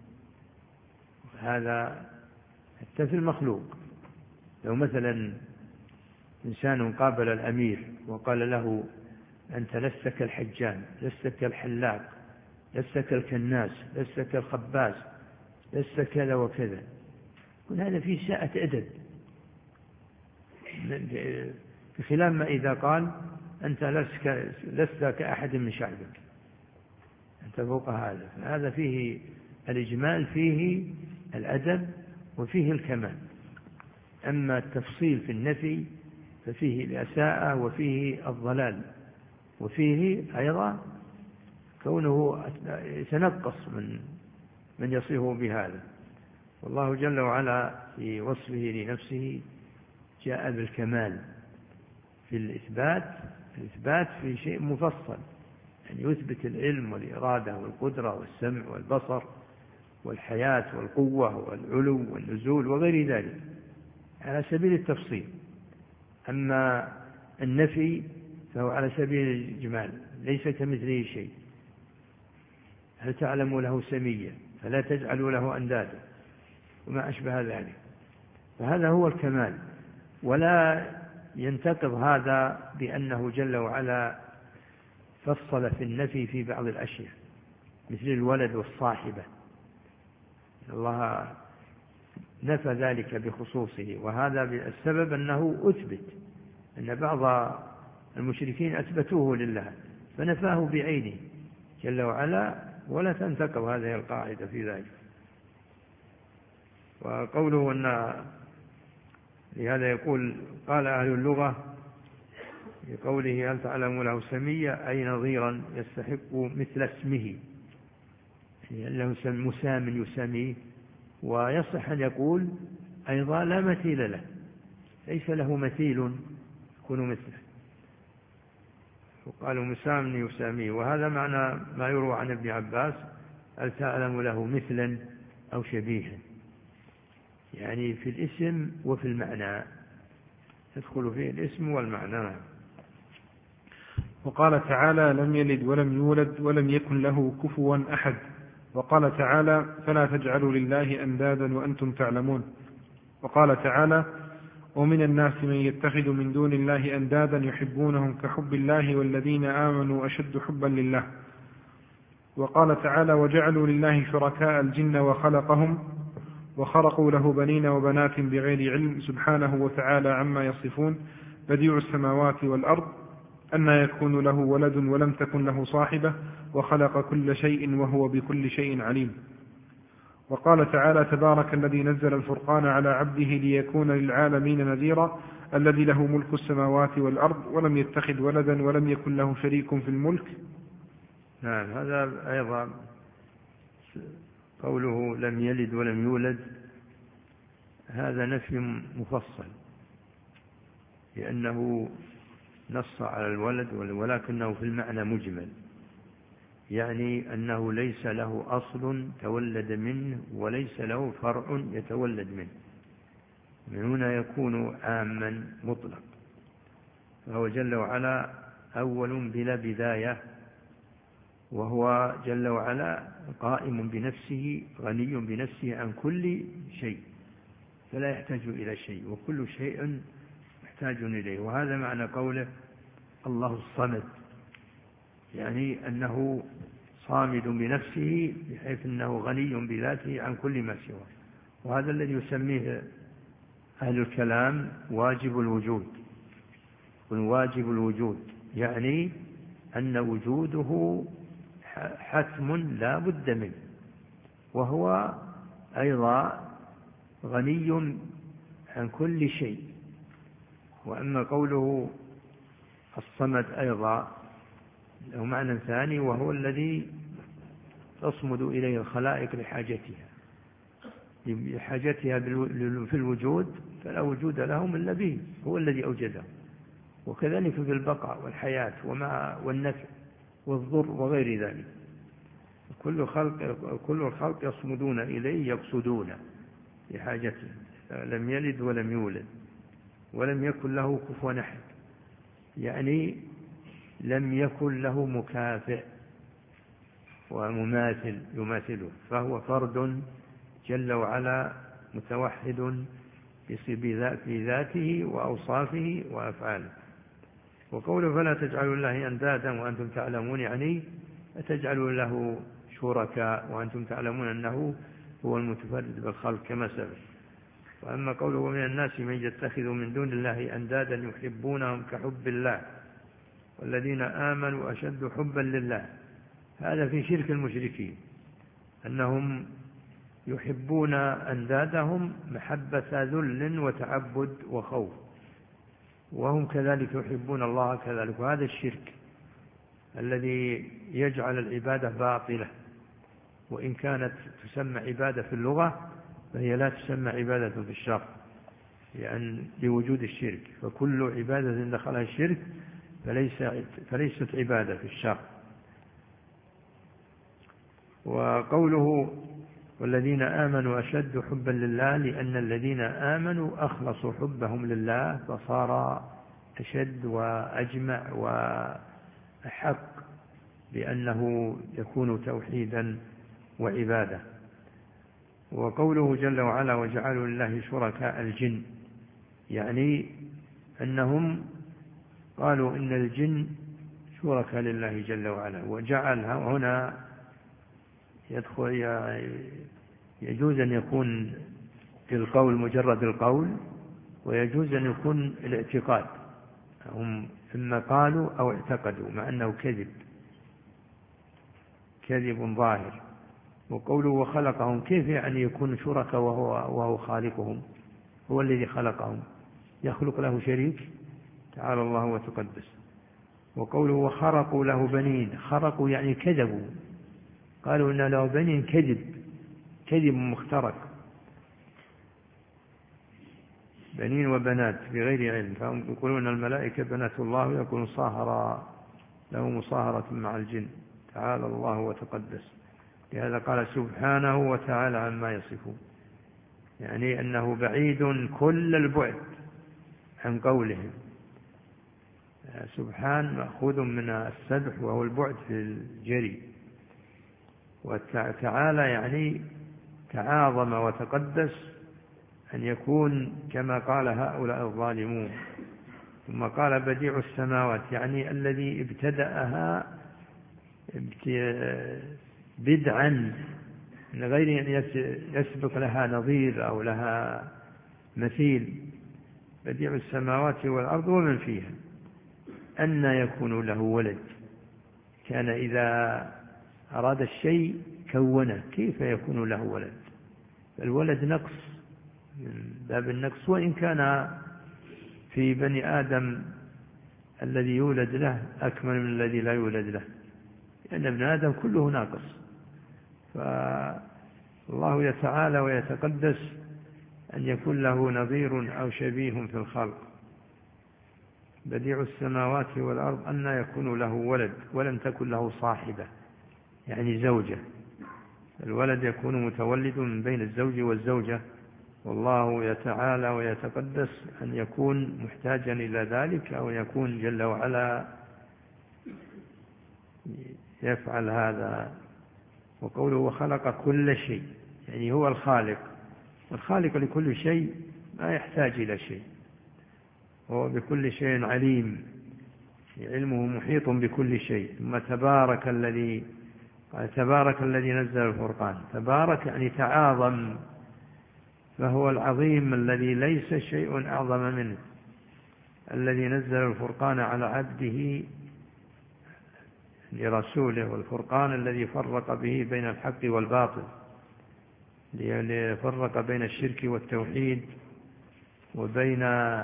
هذا حتى في المخلوق. لو مثلا إنسان قابل الأمير وقال له أنت لست كالحجان، لست كالحلاق، لست كالكناس، لست كالخباز، لست كذا وكذا، يقول هذا فيه ساءة أدب، بخلاف ما إذا قال أنت لست كأحد من شعبك، أنت فوق هذا. هذا فيه الإجمال، فيه الأدب، وفيه الكمال. أما التفصيل في النفي ففيه الإساءة وفيه الضلال، وفيه أيضا كونه يتنقص من يصفه بهذا. والله جل وعلا في وصفه لنفسه جاء بالكمال في الإثبات في شيء مفصل، يعني يثبت العلم والإرادة والقدرة والسمع والبصر والحياة والقوة والعلو والنزول وغير ذلك على سبيل التفصيل. أما النفي فهو على سبيل الإجمال، ليس كمثله شيء. هل تعلم له سميا فلا تجعلوا له أندادا وما أشبه ذلك. فهذا هو الكمال، ولا ينتقض هذا بأنه جل وعلا فصل في النفي في بعض الأشياء مثل الولد والصاحبة. الله نفى ذلك بخصوصه، وهذا السبب أنه أثبت أن بعض المشركين أثبتوه لله فنفاه بعينه جل وعلا، ولا تنتقض هذه القاعدة في ذلك. وقوله أن لهذا يقول قال أهل اللغة بقوله هل تعلم له سميا أي نظيرا يستحق مثل اسمه، يعني له مسام يسميه. ويصح أن يقول أيضا لا مثيل له، ليس له مثيل يكون مثله، وقالوا مسام يسميه. وهذا معنى ما يروى عن ابن عباس هل تعلم له مثلا أو شبيها، يعني في الاسم وفي المعنى، يدخل فيه الاسم والمعنى. وقال تعالى لم يلد ولم يولد ولم يكن له كفوا أحد. وقال تعالى فلا تجعلوا لله أندادا وأنتم تعلمون. وقال تعالى ومن الناس من يتخذ من دون الله أندادا يحبونهم كحب الله والذين آمنوا أشد حبا لله. وقال تعالى وجعلوا لله شركاء الجن وخلقهم وخرقوا له بنين وبنات بغير علم سبحانه وتعالى عما يصفون بديع السماوات والأرض أن يكون له ولد ولم تكن له صاحبة وخلق كل شيء وهو بكل شيء عليم. وقال تعالى تبارك الذي نزل الفرقان على عبده ليكون للعالمين نذيرا الذي له ملك السماوات والأرض ولم يتخذ ولدا ولم يكن له شريك في الملك. نعم، هذا أيضا قوله لم يلد ولم يولد هذا نفي مفصل، لأنه نص على الولد ولكنه في المعنى مجمل، يعني أنه ليس له أصل تولد منه وليس له فرع يتولد منه. من هنا يكون عاما مطلق، فهو جل وعلا أول بلا بداية، وهو جل وعلا قائم بنفسه غني بنفسه عن كل شيء فلا يحتاج إلى شيء، وكل شيء محتاج إليه. وهذا معنى قوله الله الصمد، يعني أنه صامد بنفسه بحيث أنه غني بذاته عن كل ما سواه. وهذا الذي يسميه أهل الكلام واجب الوجود. واجب الوجود يعني أن وجوده حتم لا بد منه، وهو أيضا غني عن كل شيء. وأما قوله الصمد أيضا له معنى ثاني، وهو الذي تصمد إليه الخلائق لحاجتها في الوجود، فلا وجود لهم إلا به، هو الذي أوجده. وكذلك في البقاء والحياة والنفع والضر وغير ذلك، كل الخلق يصمدون إليه يقصدون لحاجته. لم يلد ولم يولد ولم يكن له كفوا أحد، يعني لم يكن له مكافئ ومماثل يماثله، فهو فرد جل وعلا متوحد في ذاته وأوصافه وأفعاله. وقوله فلا تجعلوا الله أندادا وأنتم تعلمون، يعني تجعلوا له شركاء وأنتم تعلمون أنه هو المتفرد بالخلق كما سبق. وأما قوله ومن الناس من يتخذ من دون الله أندادا يحبونهم كحب الله والذين آمنوا أشد حبا لله، هذا في شرك المشركين، أنهم يحبون أندادهم محبة ذل وتعبد وخوف، وهم كذلك يحبون الله كذلك. وهذا الشرك الذي يجعل العبادة باطلة، وإن كانت تسمى عبادة في اللغة فهي لا تسمى عبادة في الشرع، يعني لوجود الشرك، فكل عبادة دخلها الشرك فليست عبادة في الشرع. وقوله والذين آمنوا أشد حبا لله، لأن الذين آمنوا أخلصوا حبهم لله فصار أشد وأجمع وأحق بأنه يكون توحيدا وعبادة. وقوله جل وعلا وجعلوا لله شركاء الجن، يعني أنهم قالوا إن الجن شركاء لله جل وعلا. وجعل هنا يجوز أن يكون القول مجرد القول، ويجوز أن يكون الاعتقاد، هم إما قالوا أو اعتقدوا، مع أنه كذب ظاهر. وقوله وخلقهم، كيف يعني يكون شركاء وهو خالقهم؟ هو الذي خلقهم، يخلق له شريك؟ تعالى الله وتقدس. وقوله وخرقوا له بنين، خرقوا يعني كذبوا، قالوا إن له بنين، كذب مخترق، بنين وبنات بغير علم. فهم يقولون الملائكة بنات الله، ويكون صاهر له مصاهرة مع الجن، تعالى الله وتقدس. لهذا قال سبحانه وتعالى عما يصفون، يعني أنه بعيد كل البعد عن قولهم. سبحان مأخوذ من السبح وهو البعد في الجري، وتعالى يعني تعاظم وتقدس أن يكون كما قال هؤلاء الظالمون. ثم قال بديع السماوات، يعني الذي ابتدأها بدعا من غير أن يسبق لها نظير أو لها مثيل. بديع السماوات والأرض ومن فيها، أن يكون له ولد؟ كان إذا أراد الشيء كونه، كيف يكون له ولد؟ الولد نقص من باب النقص، وإن كان في بني آدم الذي يولد له أكمل من الذي لا يولد له، لأن ابن آدم كله ناقص. فالله يتعالى ويتقدس أن يكون له نظير أو شبيه في الخلق. بديع السماوات والأرض أن يكون له ولد ولم تكن له صاحبة، يعني زوجة. الولد يكون متولد من بين الزوج والزوجة، والله يتعالى ويتقدس أن يكون محتاجا إلى ذلك، أو يكون جل وعلا يفعل هذا. وقوله وخلق كل شيء، يعني هو الخالق، والخالق لكل شيء ما يحتاج إلى شيء، هو بكل شيء عليم، علمه محيط بكل شيء. ثم تبارك الذي نزل الفرقان، تبارك يعني تعاظم، فهو العظيم الذي ليس شيء أعظم منه، الذي نزل الفرقان على عبده لرسوله، والفرقان الذي فرق به بين الحق والباطل، ليفرق بين الشرك والتوحيد، وبين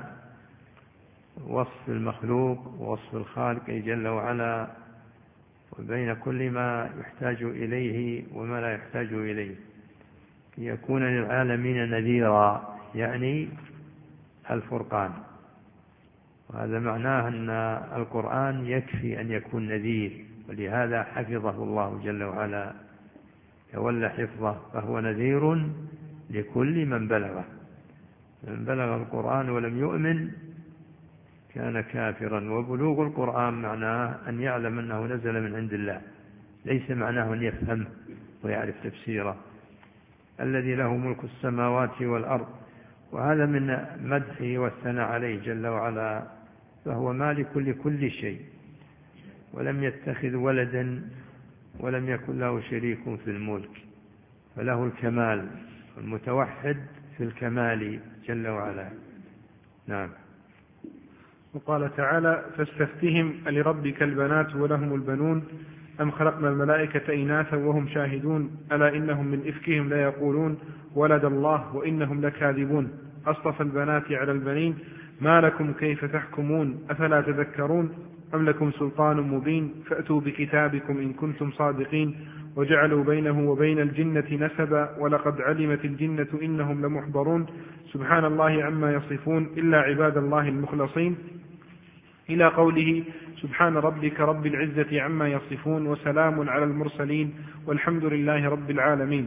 وصف المخلوق ووصف الخالق جل وعلا، وبين كل ما يحتاج إليه وما لا يحتاج إليه، ليكون للعالمين نذيرا، يعني الفرقان. وهذا معناه أن القرآن يكفي أن يكون نذير، ولهذا حفظه الله جل وعلا، تولى حفظه، فهو نذير لكل من بلغه. من بلغ القرآن ولم يؤمن كان كافرا. وبلوغ القرآن معناه أن يعلم أنه نزل من عند الله، ليس معناه أن يفهم ويعرف تفسيره. الذي له ملك السماوات والأرض، وهذا من مدحه والثناء عليه جل وعلا، فهو مالك لكل شيء، ولم يتخذ ولدا ولم يكن له شريك في الملك، فله الكمال، المتوحد في الكمال جل وعلا. نعم. وقال تعالى فاستفتهم ألربك البنات ولهم البنون أم خلقنا الملائكة إناثا وهم شاهدون ألا إنهم من إفكهم ليقولون ولد الله وإنهم لكاذبون أصطفى البنات على البنين ما لكم كيف تحكمون أفلا تذكرون أم لكم سلطان مبين فأتوا بكتابكم إن كنتم صادقين وجعلوا بينه وبين الجنة نسبا ولقد علمت الجنة إنهم لمحضرون سبحان الله عما يصفون إلا عباد الله المخلصين إلى قوله سبحان ربك رب العزة عما يصفون وسلام على المرسلين والحمد لله رب العالمين.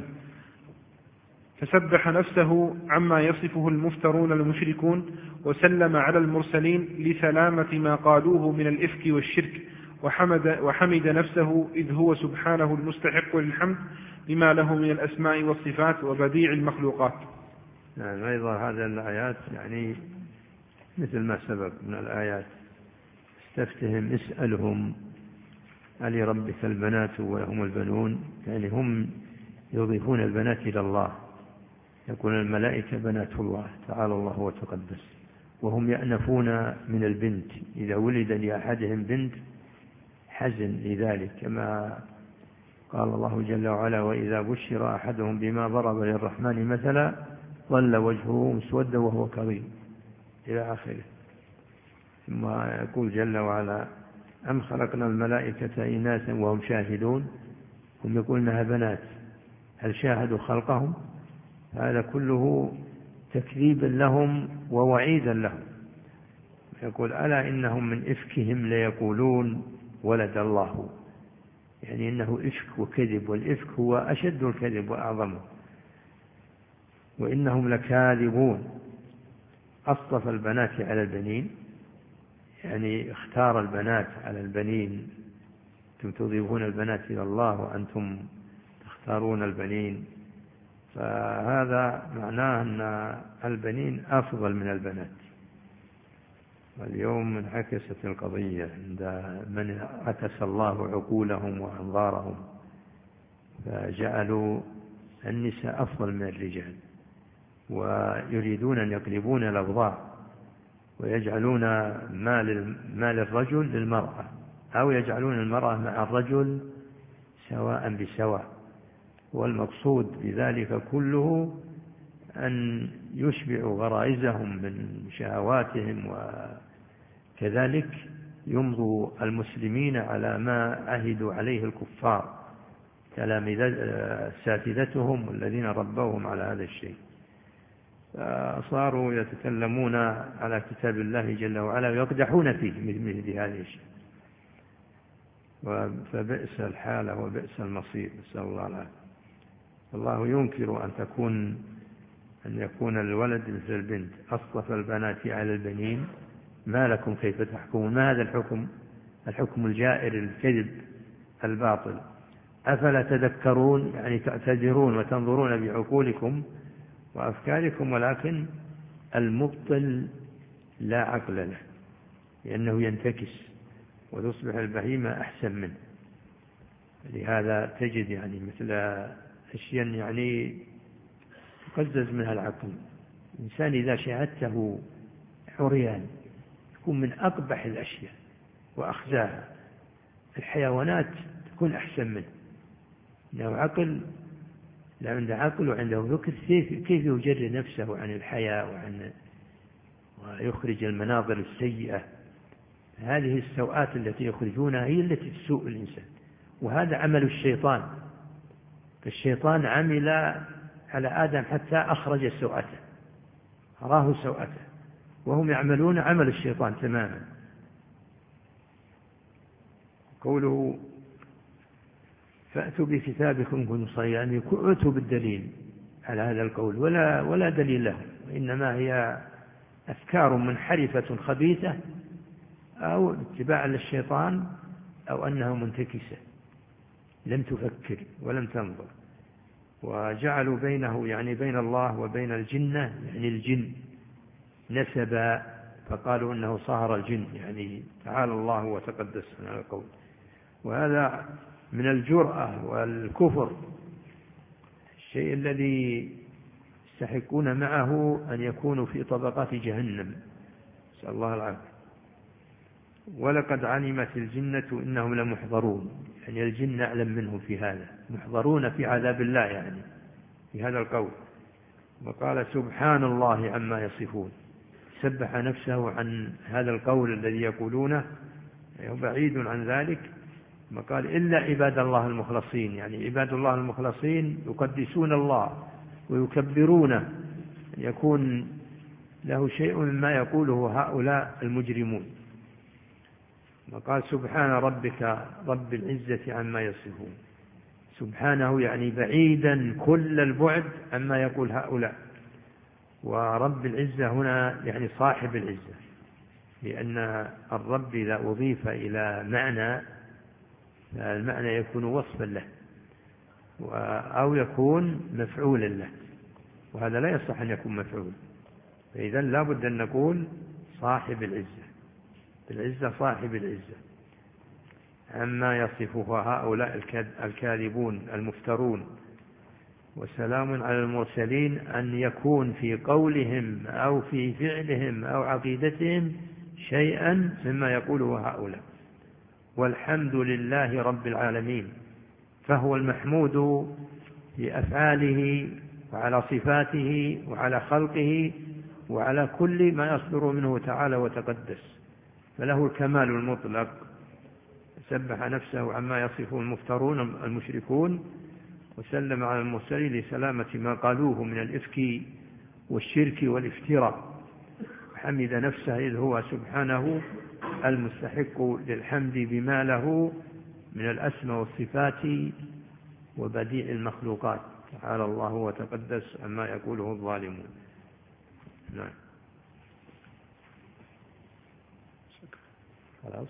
فسبح نفسه عما يصفه المفترون المشركون وسلم على المرسلين لسلامة ما قالوه من الإفك والشرك وحمد نفسه إذ هو سبحانه المستحق للحمد بما له من الأسماء والصفات وبديع المخلوقات. أيضا هذه الآيات يعني مثل ما سبق من الآيات استفتهم اسألهم ألربك البنات ولهم البنون، يعني هم يضيفون البنات إلى الله، يقول الملائكة بنات الله تعالى الله وتقدس، وهم يأنفون من البنت إذا ولد لأحدهم بنت حزن لذلك، كما قال الله جل وعلا وإذا بشر أحدهم بما ضرب للرحمن مثلا ظل وجهه مسودا وهو كظيم إلى آخره. ثم يقول جل وعلا أم خلقنا الملائكة إناثا وهم شاهدون، هم يقولونها بنات، هل شاهدوا خلقهم؟ هذا كله تكذيبا لهم ووعيدا لهم. يقول ألا إنهم من إفكهم ليقولون ولد الله، يعني إنه إفك وكذب، والإفك هو أشد الكذب وأعظمه، وإنهم لكاذبون. أصطفى البنات على البنين، يعني اختار البنات على البنين، أنتم تضيفون البنات إلى الله وأنتم تختارون البنين، فهذا معناه أن البنين أفضل من البنات. واليوم انعكست القضية عند من عكس الله عقولهم وأنظارهم، فجعلوا النساء أفضل من الرجال، ويريدون أن يقلبون الأوضاع ويجعلون مال الرجل للمرأة، أو يجعلون المرأة مع الرجل سواء بسواء، والمقصود بذلك كله أن يشبعوا غرائزهم من شهواتهم، وكذلك يمضوا المسلمين على ما عهدوا عليه الكفار أساتذتهم الذين ربوهم على هذا الشيء، فصاروا يتكلمون على كتاب الله جل وعلا ويقدحون فيه مثل هذه الشيء، فبئس الحالة وبئس المصير، نسأل الله العافية. الله ينكر أن يكون الولد مثل البنت. أصطفى البنات على البنين ما لكم كيف تحكمون، ما هذا الحكم الجائر الكذب الباطل. أفلا تذكرون، يعني تعتذرون وتنظرون بعقولكم وأفكاركم، ولكن المبطل لا عقل له، لأنه ينتكس وتصبح البهيمة أحسن منه. لهذا تجد يعني مثل أشياء يعني تقزز منها العقل. الإنسان إذا شاهدته عريان يكون من أقبح الأشياء وأخزاها. الحيوانات تكون أحسن منه، إنه عقل، لا عنده عقل وعنده فكر كيف يجري نفسه عن الحياة ويخرج المناظر السيئة. هذه السوءات التي يخرجونها هي التي تسوء الإنسان، وهذا عمل الشيطان. فالشيطان عمل على آدم حتى أخرج سوءته، أراه سوءته، وهم يعملون عمل الشيطان تماما. قوله فأتوا بكتابكم كنتم صادقين، يعني أتوا بالدليل على هذا القول، ولا دليل له، وإنما هي أفكار منحرفة خبيثة، أو اتباع للشيطان، أو أنها منتكسة لم تفكر ولم تنظر. وجعلوا بينه، يعني بين الله وبين الجنة، يعني الجن نسبا، فقالوا أنه صهر الجن، يعني تعالى الله وتقدس عن القول. وهذا من الجرأة والكفر، الشيء الذي يستحقون معه أن يكونوا في طبقات جهنم، نسأل الله العافية. ولقد علمت الجنة إنهم لمحضرون، يعني الجن أعلم منهم في هذا، محضرون في عذاب الله يعني في هذا القول. وقال سبحان الله عما يصفون، سبح نفسه عن هذا القول الذي يقولونه، بعيد عن ذلك. وقال إلا عباد الله المخلصين، يعني عباد الله المخلصين يقدسون الله ويكبرونه، يكون له شيء مما يقوله هؤلاء المجرمون. وقال سبحان ربك رب العزة عما يصفون، سبحانه يعني بعيدا كل البعد عما يقول هؤلاء. ورب العزة هنا يعني صاحب العزة، لأن الرب إذا أضيف إلى معنى المعنى يكون وصفا له أو يكون مفعولا له، وهذا لا يصح أن يكون مفعول. فإذا لا بد أن نقول صاحب العزة، العزة صاحب العزة عما يصفه هؤلاء الكاذبون المفترون. وسلام على المرسلين، أن يكون في قولهم أو في فعلهم أو عقيدتهم شيئا مما يقوله هؤلاء. والحمد لله رب العالمين، فهو المحمود في أفعاله وعلى صفاته وعلى خلقه وعلى كل ما يصدر منه تعالى وتقدس، فله الكمال المطلق. سبح نفسه عما يصفه المفترون المشركون، وسلم على المرسلين لسلامة ما قالوه من الإفك والشرك والافتراء. حمد نفسه إذ هو سبحانه المستحق للحمد بما له من الأسماء والصفات وبديع المخلوقات، تعالى الله وتقدس عما يقوله الظالمون. نعم. خلاص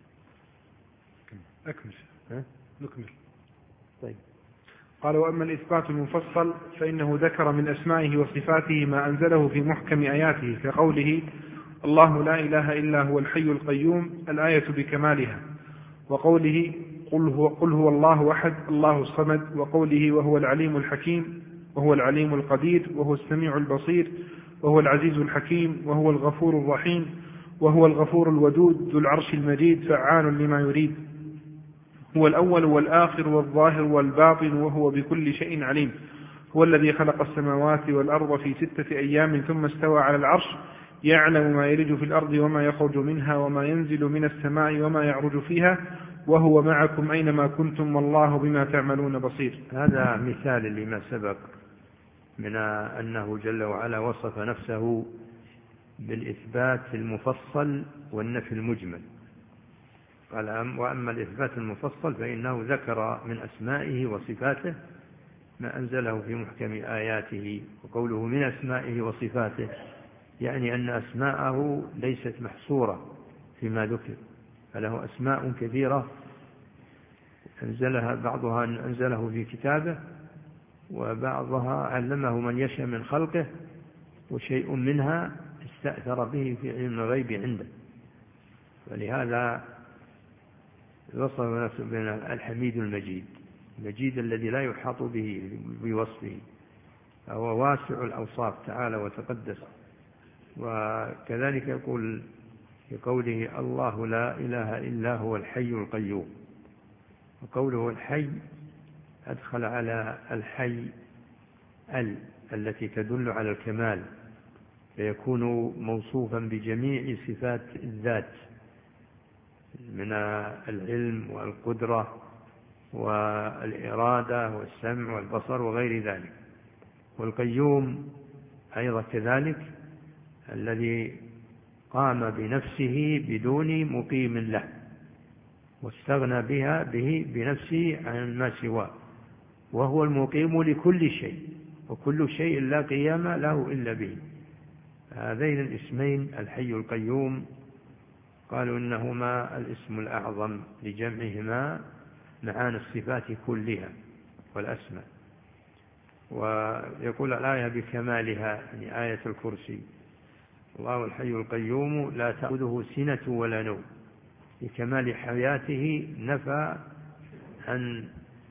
نكمل. طيب. قال وأما الإثبات المفصل فإنه ذكر من أسمائه وصفاته ما أنزله في محكم آياته، كقوله الله لا إله إلا هو الحي القيوم، الآية بكمالها، وقوله قل هو الله أحد الله الصمد، وقوله وهو العليم الحكيم وهو العليم القدير وهو السميع البصير وهو العزيز الحكيم وهو الغفور الرحيم وهو الغفور الودود ذو العرش المجيد فعال لما يريد، هو الأول والآخر والظاهر والباطن وهو بكل شيء عليم، هو الذي خلق السماوات والأرض في 6 أيام ثم استوى على العرش، يعلم ما يلج في الأرض وما يخرج منها وما ينزل من السماء وما يعرج فيها وهو معكم أينما كنتم والله بما تعملون بصير. هذا مثال لما سبق من أنه جل وعلا وصف نفسه بالإثبات المفصل والنفي المجمل. قال وأما الإثبات المفصل فإنه ذكر من أسمائه وصفاته ما أنزله في محكم آياته. وقوله من أسمائه وصفاته يعني أن أسماءه ليست محصورة فيما ذكر، فله أسماء كثيرة أنزلها، بعضها أنزله في كتابه وبعضها علمه من يشاء من خلقه، وشيء منها استأثر به في علم الغيب عنده. ولهذا وصف نفسه بين الحميد المجيد، المجيد الذي لا يحاط به بوصفه، فهو واسع الأوصاف تعالى وتقدس. وكذلك يقول في قوله الله لا إله إلا هو الحي القيوم، وقوله الحي أدخل على الحي التي تدل على الكمال، فيكون موصوفا بجميع صفات الذات من العلم والقدرة والإرادة والسمع والبصر وغير ذلك. والقيوم أيضا كذلك الذي قام بنفسه بدون مقيم له، واستغنى به بنفسه عن ما سواه، وهو المقيم لكل شيء، وكل شيء لا قيام له إلا به. هذين الاسمين الحي القيوم قالوا إنهما الاسم الأعظم لجمعهما معاني الصفات كلها والأسماء. ويقول الآية بكمالها، يعني آية الكرسي، الله الحي القيوم لا تأخذه سنة ولا نوم، لكمال حياته نفى أن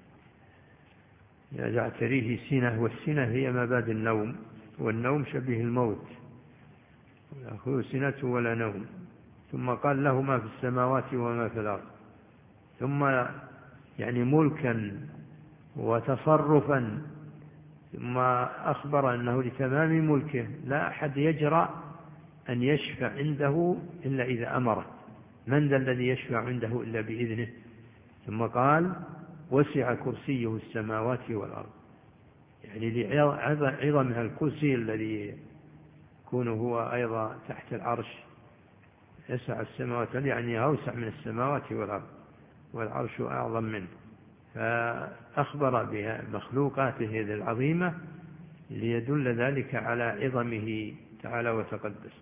يعتريه سنة، والسنة هي ما بعد النوم، والنوم شبيه الموت، لا يأخذه سنة ولا نوم. ثم قال له ما في السماوات وما في الأرض، ثم يعني ملكا وتصرفا، ثم أخبر أنه لتمام ملكه لا أحد يجرأ أن يشفع عنده إلا إذا أمره، من ذا الذي يشفع عنده إلا بإذنه. ثم قال وسع كرسيه السماوات والأرض، يعني لعظم الكرسي الذي يكون هو أيضا تحت العرش، يسع السماوات يعني أوسع من السماوات والأرض، والعرش أعظم منه. فأخبر بمخلوقاته العظيمة ليدل ذلك على عظمه تعالى وتقدس.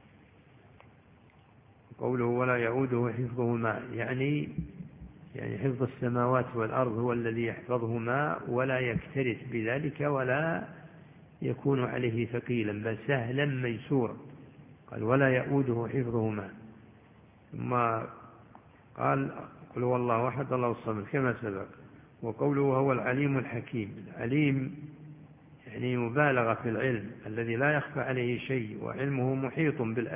قوله ولا يؤوده حفظهما، يعني حفظ السماوات والأرض هو الذي يحفظهما ولا يكترث بذلك ولا يكون عليه ثقيلا، بل سهلا ميسورا. قال ولا يؤوده حفظهما. ثم قال قل هو الله أحد الله الصمد كما سبق. وقوله وهو العليم الحكيم، العليم يعني مبالغة في العلم الذي لا يخفى عليه شيء، وعلمه محيط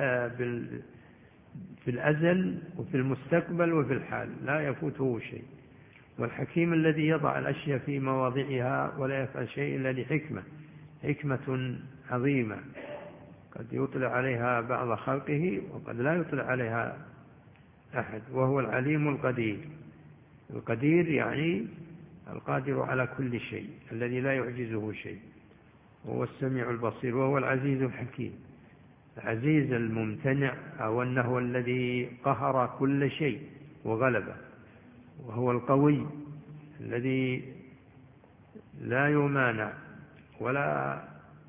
في الأزل وفي المستقبل وفي الحال، لا يفوته شيء. والحكيم الذي يضع الأشياء في مواضعها ولا يفعل شيء إلا لحكمة، حكمة عظيمة قد يطلع عليها بعض خلقه وقد لا يطلع عليها أحد. وهو العليم القدير، القدير يعني القادر على كل شيء الذي لا يعجزه شيء. وهو السميع البصير. وهو العزيز الحكيم، العزيز الممتنع، أو أنه الذي قهر كل شيء وغلبه. وهو القوي الذي لا يمانع ولا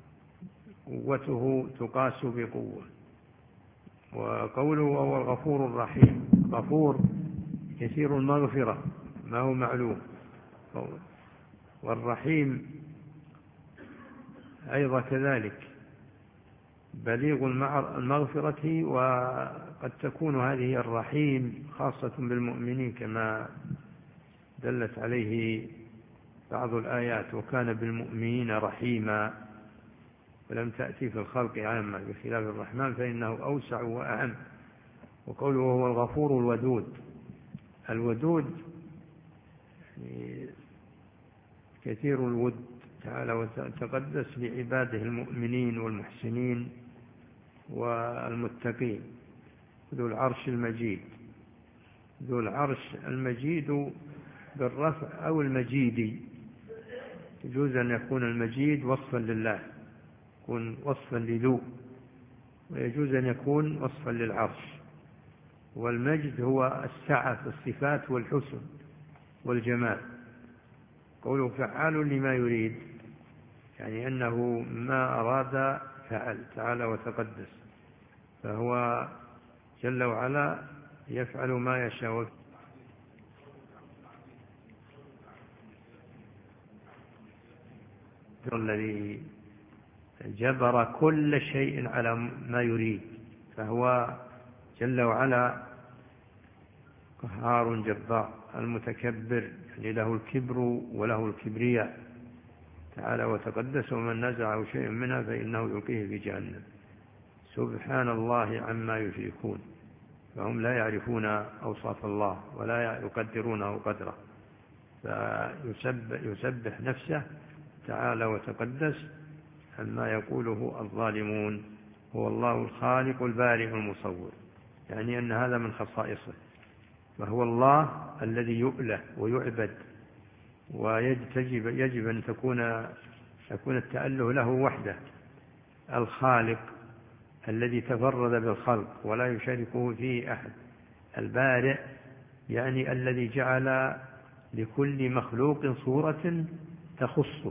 قوته تقاس بقوة. وقوله وهو الغفور الرحيم، غفور كثير المغفرة ما هو معلوم، والرحيم أيضا كذلك بليغ المغفرة. وقد تكون هذه الرحيم خاصة بالمؤمنين كما دلت عليه بعض الآيات، وكان بالمؤمنين رحيما، ولم تأتي في الخلق عامة بخلاف الرحمن فإنه أوسع وأعم. وقوله وهو الغفور الودود، الودود كثير الود تعالى وتقدس لعباده المؤمنين والمحسنين والمتقين. ذو العرش المجيد، ذو العرش المجيد بالرفع أو المجيد، يجوز أن يكون المجيد وصفا لله، يكون وصفا لذو، ويجوز أن يكون وصفا للعرش. والمجد هو السعة في الصفات والحسن والجمال. قوله فعال لما يريد، يعني أنه ما أراد فعل تعالى وتقدس، فهو جل وعلا يفعل ما يشاء. الذي جبر كل شيء على ما يريد، فهو جل وعلا قهار جبار المتكبر، يعني له الكبر وله الكبرياء تعالى وتقدس. ومن نزعه شيء منها فإنه يلقيه في جهنم. سبحان الله عما يشركون، فهم لا يعرفون أوصاف الله ولا يقدرونه قدره، فيسبح نفسه تعالى وتقدس عما يقوله الظالمون. هو الله الخالق البارئ المصور، يعني أن هذا من خصائصه، وهو الله الذي يؤله ويعبد، ويجب أن يكون التأله له وحده. الخالق الذي تفرد بالخلق ولا يشاركه فيه أحد. البارئ يعني الذي جعل لكل مخلوق صورة تخصه.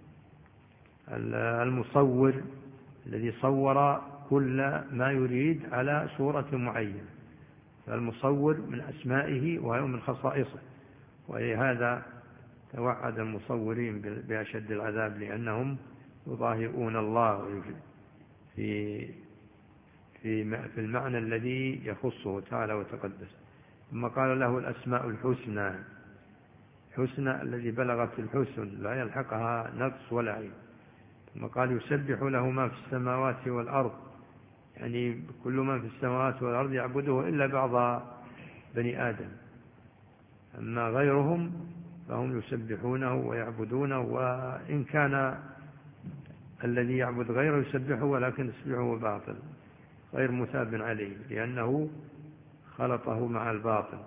المصور الذي صور كل ما يريد على صورة معينة، فالمصور من أسمائه وهو من خصائصه. ولهذا توعد المصورين بأشد العذاب، لأنهم يضاهئون الله في المعنى الذي يخصه تعالى وتقدس. ثم قال له الأسماء الحسنى، حسنى الذي بلغت الحسن لا يلحقها نقص ولا عيب. ثم قال يسبح له ما في السماوات والأرض، يعني كل من في السماوات والأرض يعبده إلا بعض بني آدم، أما غيرهم فهم يسبحونه ويعبدونه، وإن كان الذي يعبد غيره يسبحه ولكن تسبيحه باطل غير مثاب عليه، لأنه خلطه مع الباطل.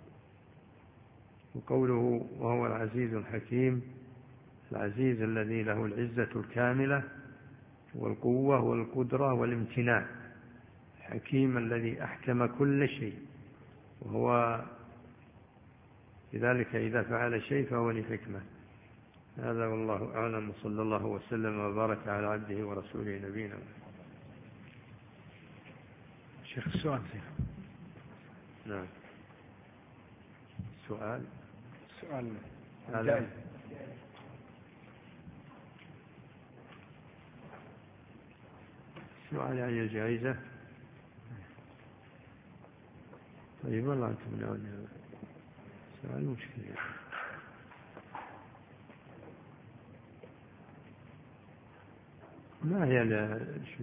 وقوله وهو العزيز الحكيم، العزيز الذي له العزة الكاملة والقوة والقدرة والامتناع، الحكيم الذي أحكم كل شيء، وهو لذلك إذا فعل شيء فهو لحكمة. هذا والله أعلم، صلى الله وسلم وبارك على عبده ورسوله نبينا. شيخ السؤال. نعم. سؤال جائز. سؤال عن الجائزة. طيب والله أنتم نعود سؤال مشكلة. ما هي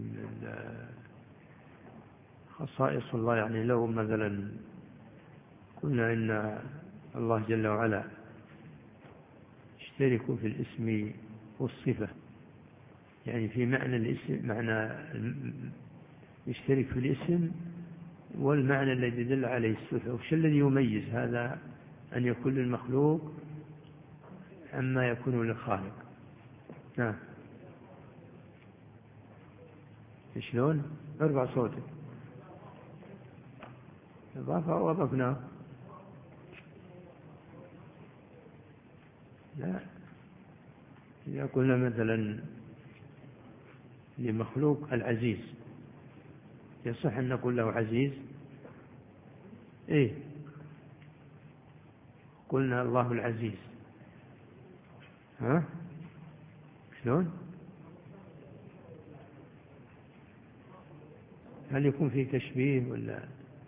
خصائص الله؟ يعني لو مثلا قلنا إن الله جل وعلا يشترك في الاسم والصفة، يعني في معنى الاسم، معنى يشترك في الاسم والمعنى الذي دل عليه الصفة. وش الذي يميز هذا أن يكون للمخلوق أما يكون للخالق؟ نعم. شلون؟ ارفع صوتك. وضفناه. لا، إذا قلنا مثلا لمخلوق العزيز، يصح أن نقول له عزيز؟ إيه، قلنا الله العزيز. ها شلون؟ هل يكون في تشبيه ولا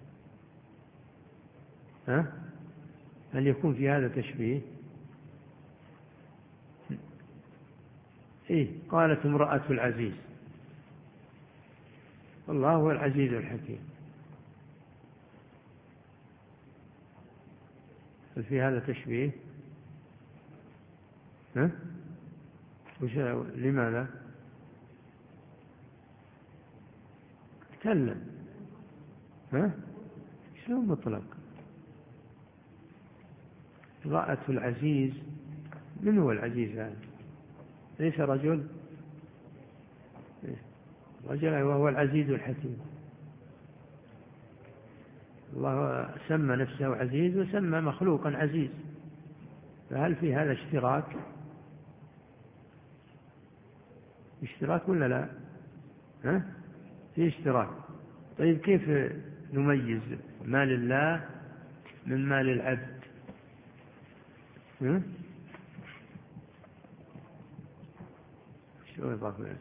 هل يكون في هذا تشبيه؟ إيه، قالت امرأة العزيز الله هو العزيز الحكيم، هل في هذا تشبيه؟ لماذا؟ تكلم. شلون مطلق؟ امرأة العزيز، من هو العزيز هذا؟ ليس رجل؟ رجل وهو العزيز الحكيم. الله سمى نفسه عزيز وسمى مخلوقا عزيز، فهل في هذا اشتراك ولا لا؟ في اشتراك. طيب كيف نميز مال الله من مال العبد؟ شو يضاف؟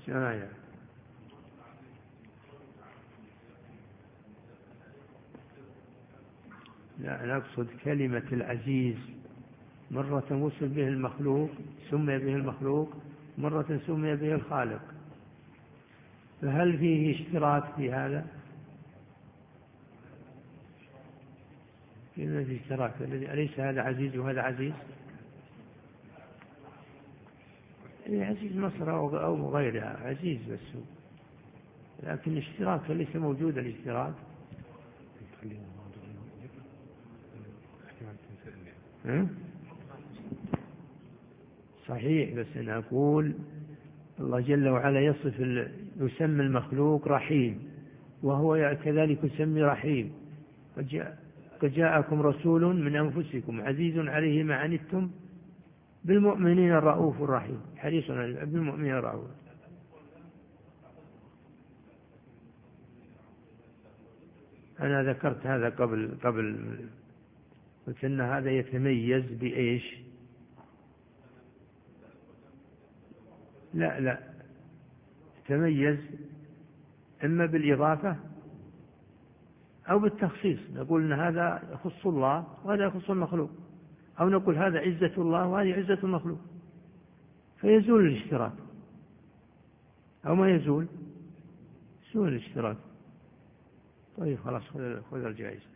لا، نقصد كلمة العزيز مرة وصل به المخلوق سمي به المخلوق، مرة سمي به الخالق، فهل فيه اشتراك في هذا؟ كلمة اشتراك، أليس هذا عزيز وهذا عزيز؟ عزيز مصر أو غيرها عزيز، بس لكن الاشتراك ليس موجود. الاشتراك صحيح، بس أنا أقول الله جل وعلا يسمي المخلوق رحيم، وهو كذلك يسمي رحيم. قد جاءكم رسول من أنفسكم عزيز عليه ما عنتم بالمؤمنين الرؤوف الرحيم، حريص بالمؤمنين الرؤوف. أنا ذكرت هذا قبل قلت أن هذا يتميز بإيش؟ لا، يتميز إما بالإضافة أو بالتخصيص. نقول أن هذا يخص الله وهذا يخص المخلوق، أو نقول هذا عزة الله وهذه عزة المخلوق، فيزول الاشتراك. أو ما يزول الاشتراك. طيب خلاص خذ الجائزة.